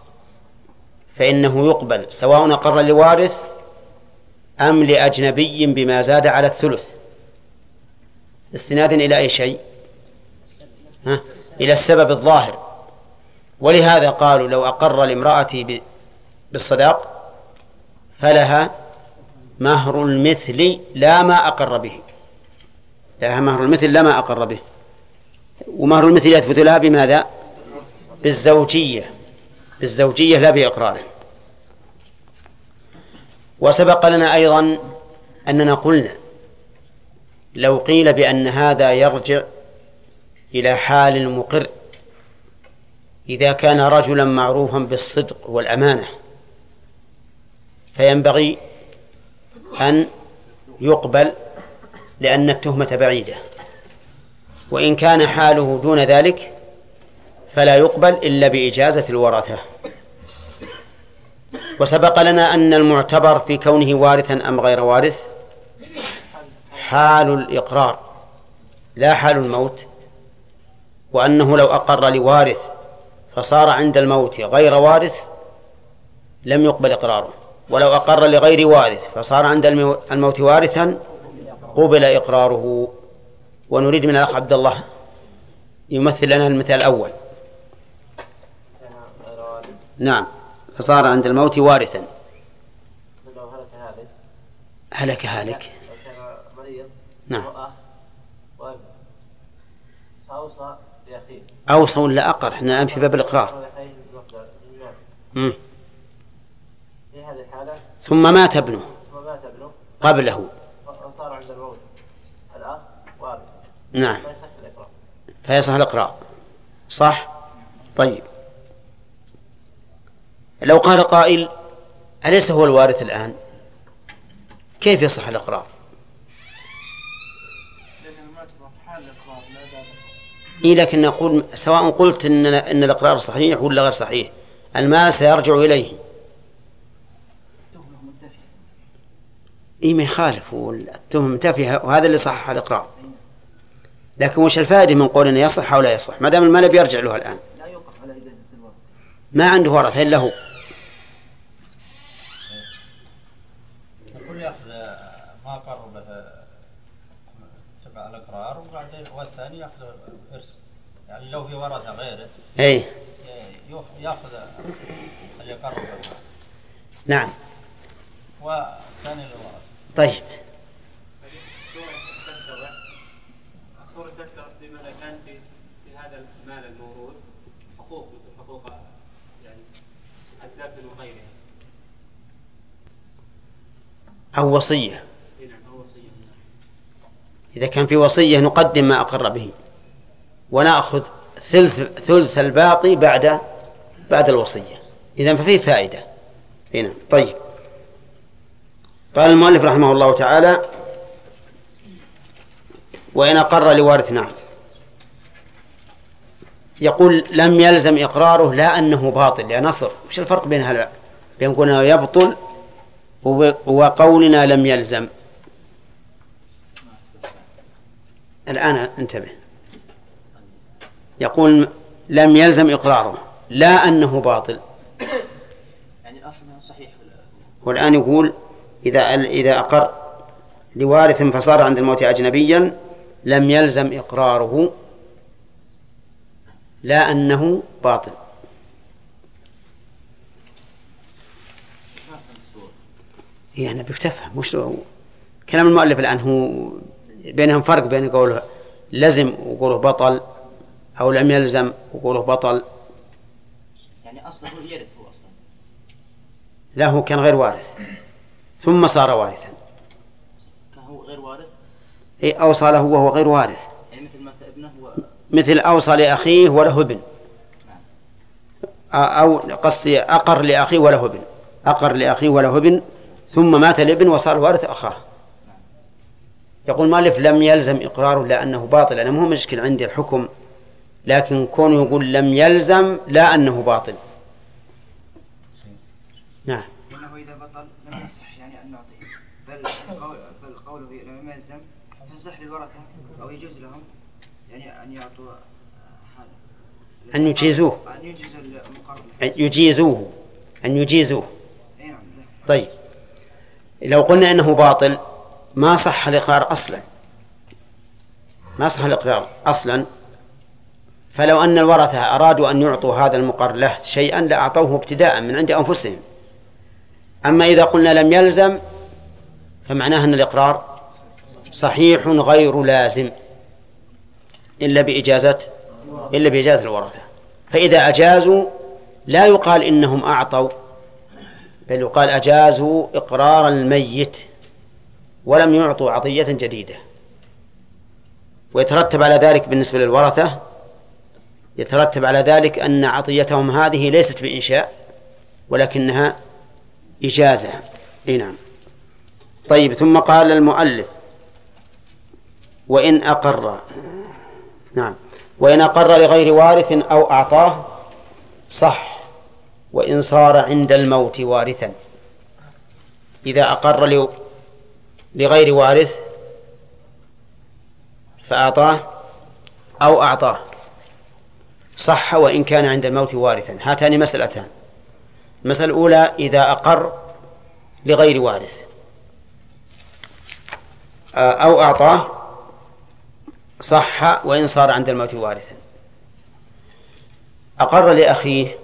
فإنه يقبل سواء أقر لوارث أم لأجنبي بما زاد على الثلث، استنادا إلى أي شيء؟ ها؟ إلى السبب الظاهر. ولهذا قالوا لو أقر لامرأتي بالصداق فلها مهر المثل لا ما أقر به، لها مهر المثل لا ما أقر به. ومهر المثل يثبت لها بماذا؟ بالزوجية، بالزوجية لا بإقراره. وسبق لنا أيضا أننا قلنا لو قيل بأن هذا يرجع إلى حال المقر إذا كان رجلا معروفا بالصدق والأمانة فينبغي أن يقبل لأن التهمة بعيدة، وإن كان حاله دون ذلك فلا يقبل إلا بإجازة الورثة. وسبق لنا أن المعتبر في كونه وارثا أم غير وارث حال الإقرار لا حال الموت، وأنه لو أقر لوارث فصار عند الموت غير وارث لم يقبل إقراره، ولو أقر لغير وارث فصار عند الموت وارثا قبل إقراره. ونريد من الأخ عبد الله يمثل لنا المثال الأول. نعم، فصار عند الموت وارثا. هلك هالك. نعم. أوصى ولا أقر؟ احنا الآن في باب الإقرار. مم. ثم مات ابنه قبله صار عند الموت الأخ وارث. نعم، فيصح الإقرار. صح. طيب، لو قال قائل أليس هو الوارث الآن؟ كيف يصح الإقرار؟ إيه لكن نقول سواء قلت إن, إن الإقرار صحيح ولا غير صحيح المال سيرجع إليه. إيه ما يخالف، والتهم منتفية وهذا اللي صحح الإقرار. لكن وش الفائدة من قول إنه يصح أو لا يصح ما دام المال بيرجع له الآن؟ لا يوقف على إجازة الورثة، ما عنده ورثة إلا هو. يقول يأخذ ما قر به تبع الإقرار وبعدين والثاني يأخذ إرث، يعني لو في ورثة غيره أي يأخذ اللي قر به. نعم. والثاني الورثة. طيب. صورة تذكر بما كان في في هذا المال الموروث حقوق حقوق يعني أسباب وغيرها أو وصية. إذا كان في وصية نقدم ما أقر به ونأخذ ثلث ثلث الباقي بعد بعد الوصية. إذن ففيه فائدة هنا. طيب. قال المؤلف رحمه الله تعالى: وإن أقر لوارث. نعم. يقول لم يلزم إقراره لا أنه باطل يا نصر. وش الفرق بين هذا بين قولنا يبطل وقولنا لم يلزم؟ الآن انتبه. يقول لم يلزم إقراره لا أنه باطل، يعني أصلا صحيح. والآن يقول إذا إذا أقر لوارث فصار عند الموت أجنبيا لم يلزم إقراره لا أنه باطل. يعني بتفهم وش كلام المؤلف الآن؟ هو بينهم فرق بين قوله لزم وقوله بطل أو لم يلزم وقوله بطل. يعني أصله يرث هو أصلا. لا هو كان غير وارث ثم صار وارثا. هو غير وارث. إيه أوصى له وهو غير وارث. يعني مثل ما ابنه هو. مثل أوصى لأخيه وله ابن. أو قصدي أقر لأخيه وله ابن. أقر لأخيه وله ابن ثم مات الابن وصار وارث أخاه. يقول مالف لم يلزم إقراره لأنه باطل. أنا مو مشكل عندي الحكم، لكن كونه يقول لم يلزم لا أنه باطل. نعم. إنه إذا بطل لم يصح يعني أن نعطيه، بل بل قوله لم يلزم فصح للورثة أو يجوز لهم يعني أن يعطوا هذا أن يجيزوه أن يجيزوا المقرب أن يجيزوه أن يجيزوه. طيب لو قلنا إنه باطل ما صح الإقرار أصلا، ما صح الإقرار أصلا. فلو أن الورثة أرادوا أن يعطوا هذا المقر له شيئا لأعطوه ابتداء من عند أنفسهم. أما إذا قلنا لم يلزم فمعناه أن الإقرار صحيح غير لازم إلا بإجازة إلا بإجازة الورثة. فإذا أجازوا لا يقال إنهم أعطوا، بل يقال أجازوا إقرار الميت ولم يعطوا عطية جديدة. ويترتب على ذلك بالنسبة للورثة يترتب على ذلك أن عطيتهم هذه ليست بإنشاء ولكنها إجازة. نعم. طيب ثم قال المؤلف وإن أقر. نعم. وإن أقر لغير وارث أو أعطاه صح وإن صار عند الموت وارثا. إذا أقر لغير وارث فأعطاه أو أعطاه صح وإن كان عند الموت وارثا. هاتان مسألتان. المسألة الأولى إذا أقر لغير وارث أو أعطاه صح وإن صار عند الموت وارثا. أقر لأخيه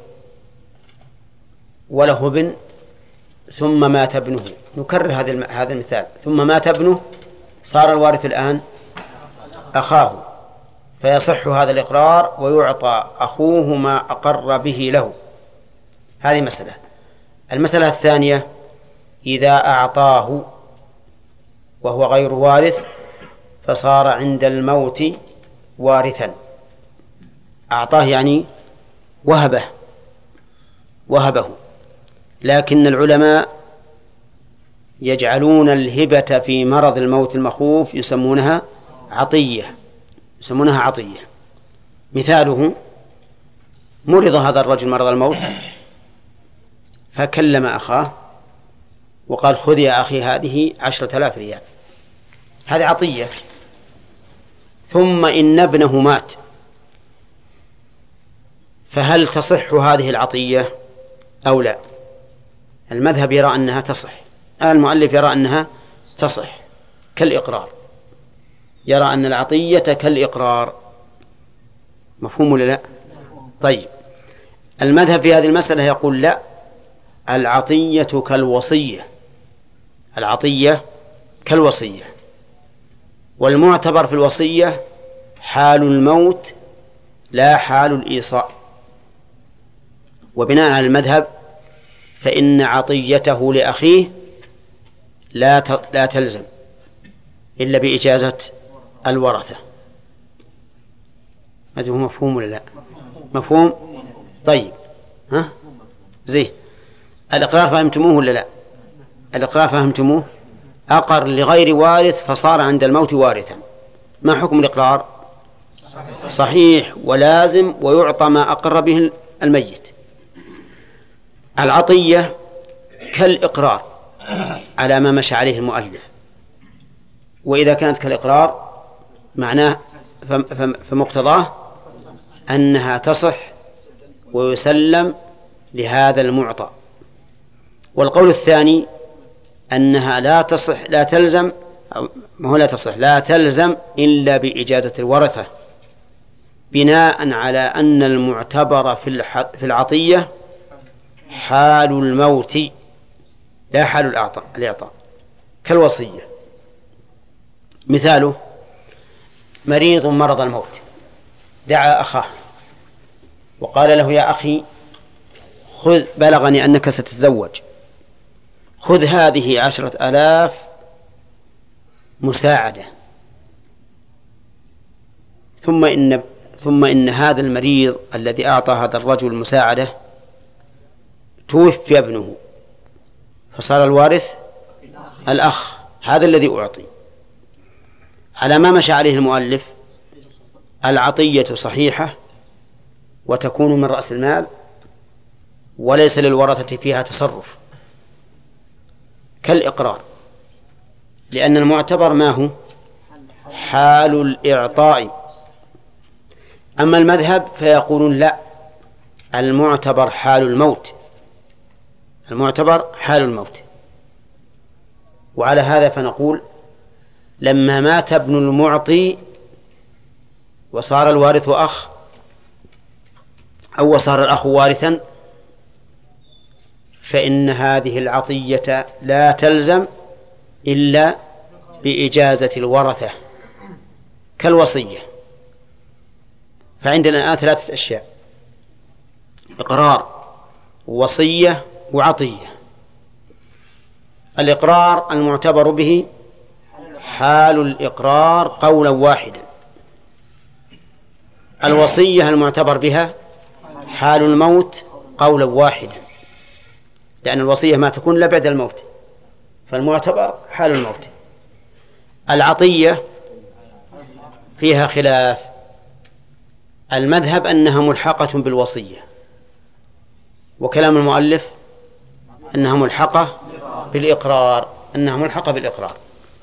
وله ابن ثم مات ابنه، نكرر هذا المثال، ثم مات ابنه صار الوارث الآن أخاه، فيصح هذا الإقرار ويعطى أخوه ما أقر به له. هذه مسألة. المسألة الثانية إذا أعطاه وهو غير وارث فصار عند الموت وارثا. أعطاه يعني وهبه وهبه لكن العلماء يجعلون الهبة في مرض الموت المخوف يسمونها عطية يسمونها عطية. مثاله: مرض هذا الرجل مرض الموت فكلم أخاه وقال: خذ يا أخي هذه عشرة آلاف ريال، هذه عطية. ثم إن ابنه مات، فهل تصح هذه العطية أو لا؟ المذهب يرى أنها تصح، المؤلف يرى أنها تصح كالإقرار، يرى أن العطية كالإقرار. مفهوم ولا لا؟ طيب، المذهب في هذه المسألة يقول لا، العطية كالوصية، العطية كالوصية، والمعتبر في الوصية حال الموت لا حال الإيصاء. وبناء على المذهب فإن عطيته لأخيه لا لا تلزم إلا بإجازة الورثة. هذا هو مفهوم ولا لا؟ مفهوم؟ طيب، ها زين. الإقرار فهمتموه ولا لا؟ الإقرار فهمتموه؟ أقر لغير وارث فصار عند الموت وارثا. ما حكم الإقرار؟ صحيح ولازم ويعطى ما أقر به الميت. العطية كالإقرار على ما مشى عليه المؤلف، وإذا كانت كالإقرار معناه فمقتضاه أنها تصح ويسلم لهذا المعطى. والقول الثاني أنها لا تصح لا تلزم ما هو لا تصح لا تلزم إلا بإجازة الورثة، بناء على أن المعتبر في العطية حال الموت لا حال الإعطاء كالوصية. مثاله: مريض مرض الموت دعا أخاه وقال له: يا أخي خذ، بلغني أنك ستتزوج، خذ هذه عشرة آلاف مساعدة. ثم إن ثم إن هذا المريض الذي أعطى هذا الرجل المساعدة توفي ابنه، فصار الوارث الأخ، هذا الذي أعطي. على ما مشى عليه المؤلف العطية صحيحة وتكون من رأس المال وليس للورثة فيها تصرف كالإقرار، لأن المعتبر ما هو حال الإعطاء. أما المذهب فيقولون لا، المعتبر حال الموت، المعتبر حال الموت. وعلى هذا فنقول لما مات ابن المعطي وصار الوارث أخ أو صار الأخ وارثا، فإن هذه العطية لا تلزم إلا بإجازة الورثة كالوصية. فعندنا الآن ثلاثة أشياء: إقرار ووصية وعطية. الإقرار المعتبر به حال الإقرار قولا واحدا، الوصية المعتبر بها حال الموت قولا واحدا، لأن الوصية ما تكون إلا بعد الموت، فالمعتبر حال الموت. العطية فيها خلاف، المذهب أنها ملحقة بالوصية، وكلام المؤلف أنها ملحقة بالإقرار، أنها ملحقة بالإقرار.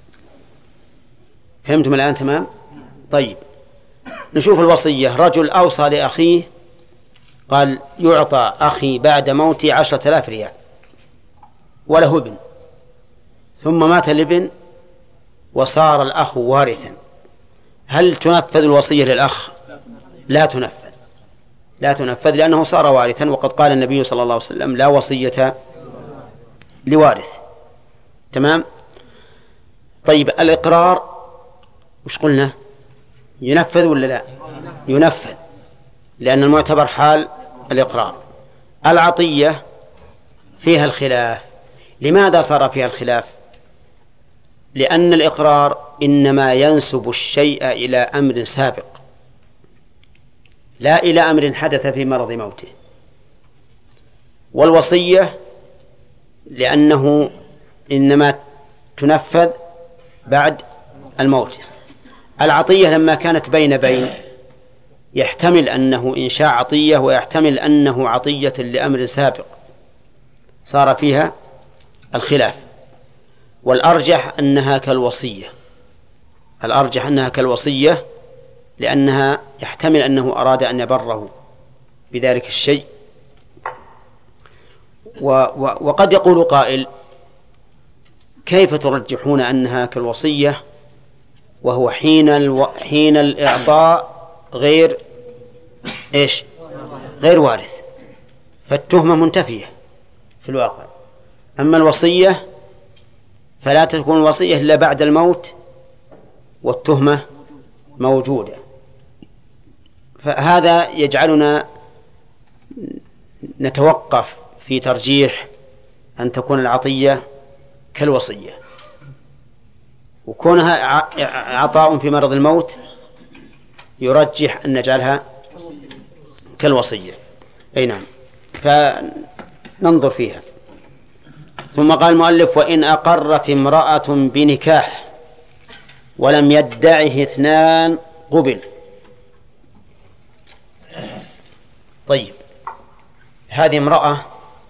فهمتم الآن تمام؟ طيب، نشوف الوصية. رجل أوصى لأخيه قال: يعطى أخي بعد موتي عشرة آلاف ريال وله ابن، ثم مات الابن وصار الأخ وارثا، هل تنفذ الوصية للأخ؟ لا تنفذ، لا تنفذ لأنه صار وارثا، وقد قال النبي صلى الله عليه وسلم: لا وصية لوارث. تمام؟ طيب، الإقرار وش قلنا؟ ينفذ ولا لا؟ ينفذ، لأن المعتبر حال الإقرار. العطية فيها الخلاف. لماذا صار فيها الخلاف؟ لأن الإقرار إنما ينسب الشيء إلى أمر سابق لا إلى أمر حدث في مرض موته، والوصية لأنه إنما تنفذ بعد الموت. العطية لما كانت بين بين يحتمل أنه إنشاء عطية ويحتمل أنه عطية لأمر سابق صار فيها الخلاف، والأرجح أنها كالوصية، الأرجح أنها كالوصية لأنها يحتمل أنه أراد أن يبره بذلك الشيء. و و وقد يقول قائل كيف ترجحون أنها كالوصية وهو حين الو... حين الإعطاء غير إيش غير وارث، فالتهمة منتفية في الواقع. أما الوصية فلا تكون الوصية إلا بعد الموت والتهمة موجودة، فهذا يجعلنا نتوقف في ترجيح أن تكون العطية كالوصية، وكونها عطاء في مرض الموت يرجح أن نجعلها كالوصية. أي نعم، فننظر فيها. ثم قال المؤلف: وإن أقرت امرأة بنكاح ولم يدعه اثنان قبل. طيب، هذه امرأة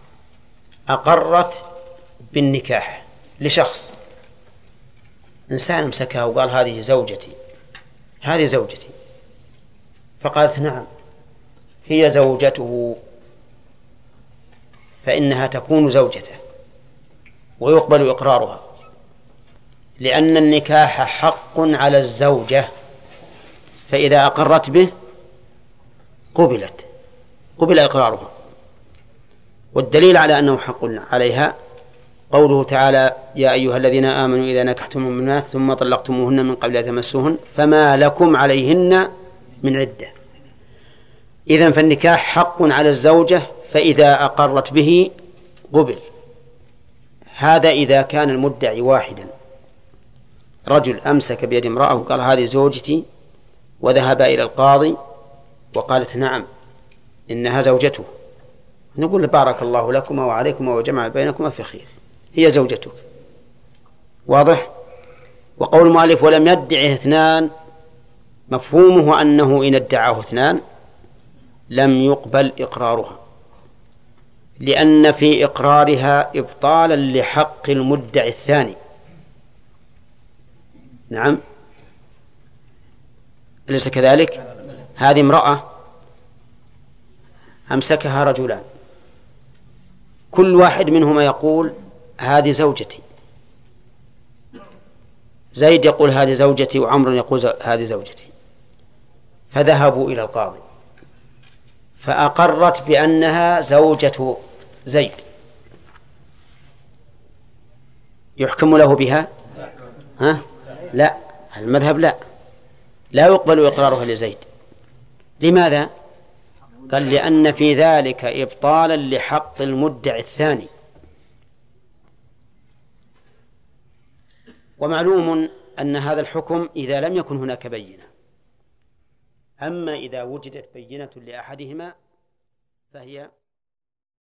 أقرت بالنكاح لشخص، إنسان امسكها وقال هذه زوجتي، هذه زوجتي، فقالت نعم هي زوجته، فإنها تكون زوجته ويقبل إقرارها، لأن النكاح حق على الزوجة، فإذا أقرت به قبلت قبل إقرارها. والدليل على أنه حق عليها قوله تعالى: يا أيها الذين آمنوا إذا نكحتم المؤمنات ثم طلقتموهن من قبل أن تمسوهن فما لكم عليهن من عدة. إذن فالنكاح حق على الزوجة، فإذا أقرت به قبل. هذا إذا كان المدعي واحدا، رجل أمسك بيد امرأة وقال هذه زوجتي، وذهب إلى القاضي وقالت نعم إنها زوجته، نقول بارك الله لكما وعليكما وجمع بينكما في خير، هي زوجتك. واضح؟ وقول المؤلف ولم يدعه اثنان مفهومه أنه إن ادعاه اثنان لم يقبل إقرارها، لأن في إقرارها إبطالا لحق المدعي الثاني. نعم، أليس كذلك؟ هذه امرأة أمسكها رجلان، كل واحد منهما يقول هذه زوجتي، زيد يقول هذه زوجتي وعمر يقول هذه زوجتي، فذهبوا إلى القاضي فأقرت بأنها زوجة زيد، يحكم له بها؟ ها؟ لا، المذهب لا لا يقبل إقرارها لزيد. لماذا؟ قال لأن في ذلك إبطالا لحق المدعي الثاني. ومعلوم أن هذا الحكم إذا لم يكن هناك بينة، أما إذا وجدت بينة لأحدهما فهي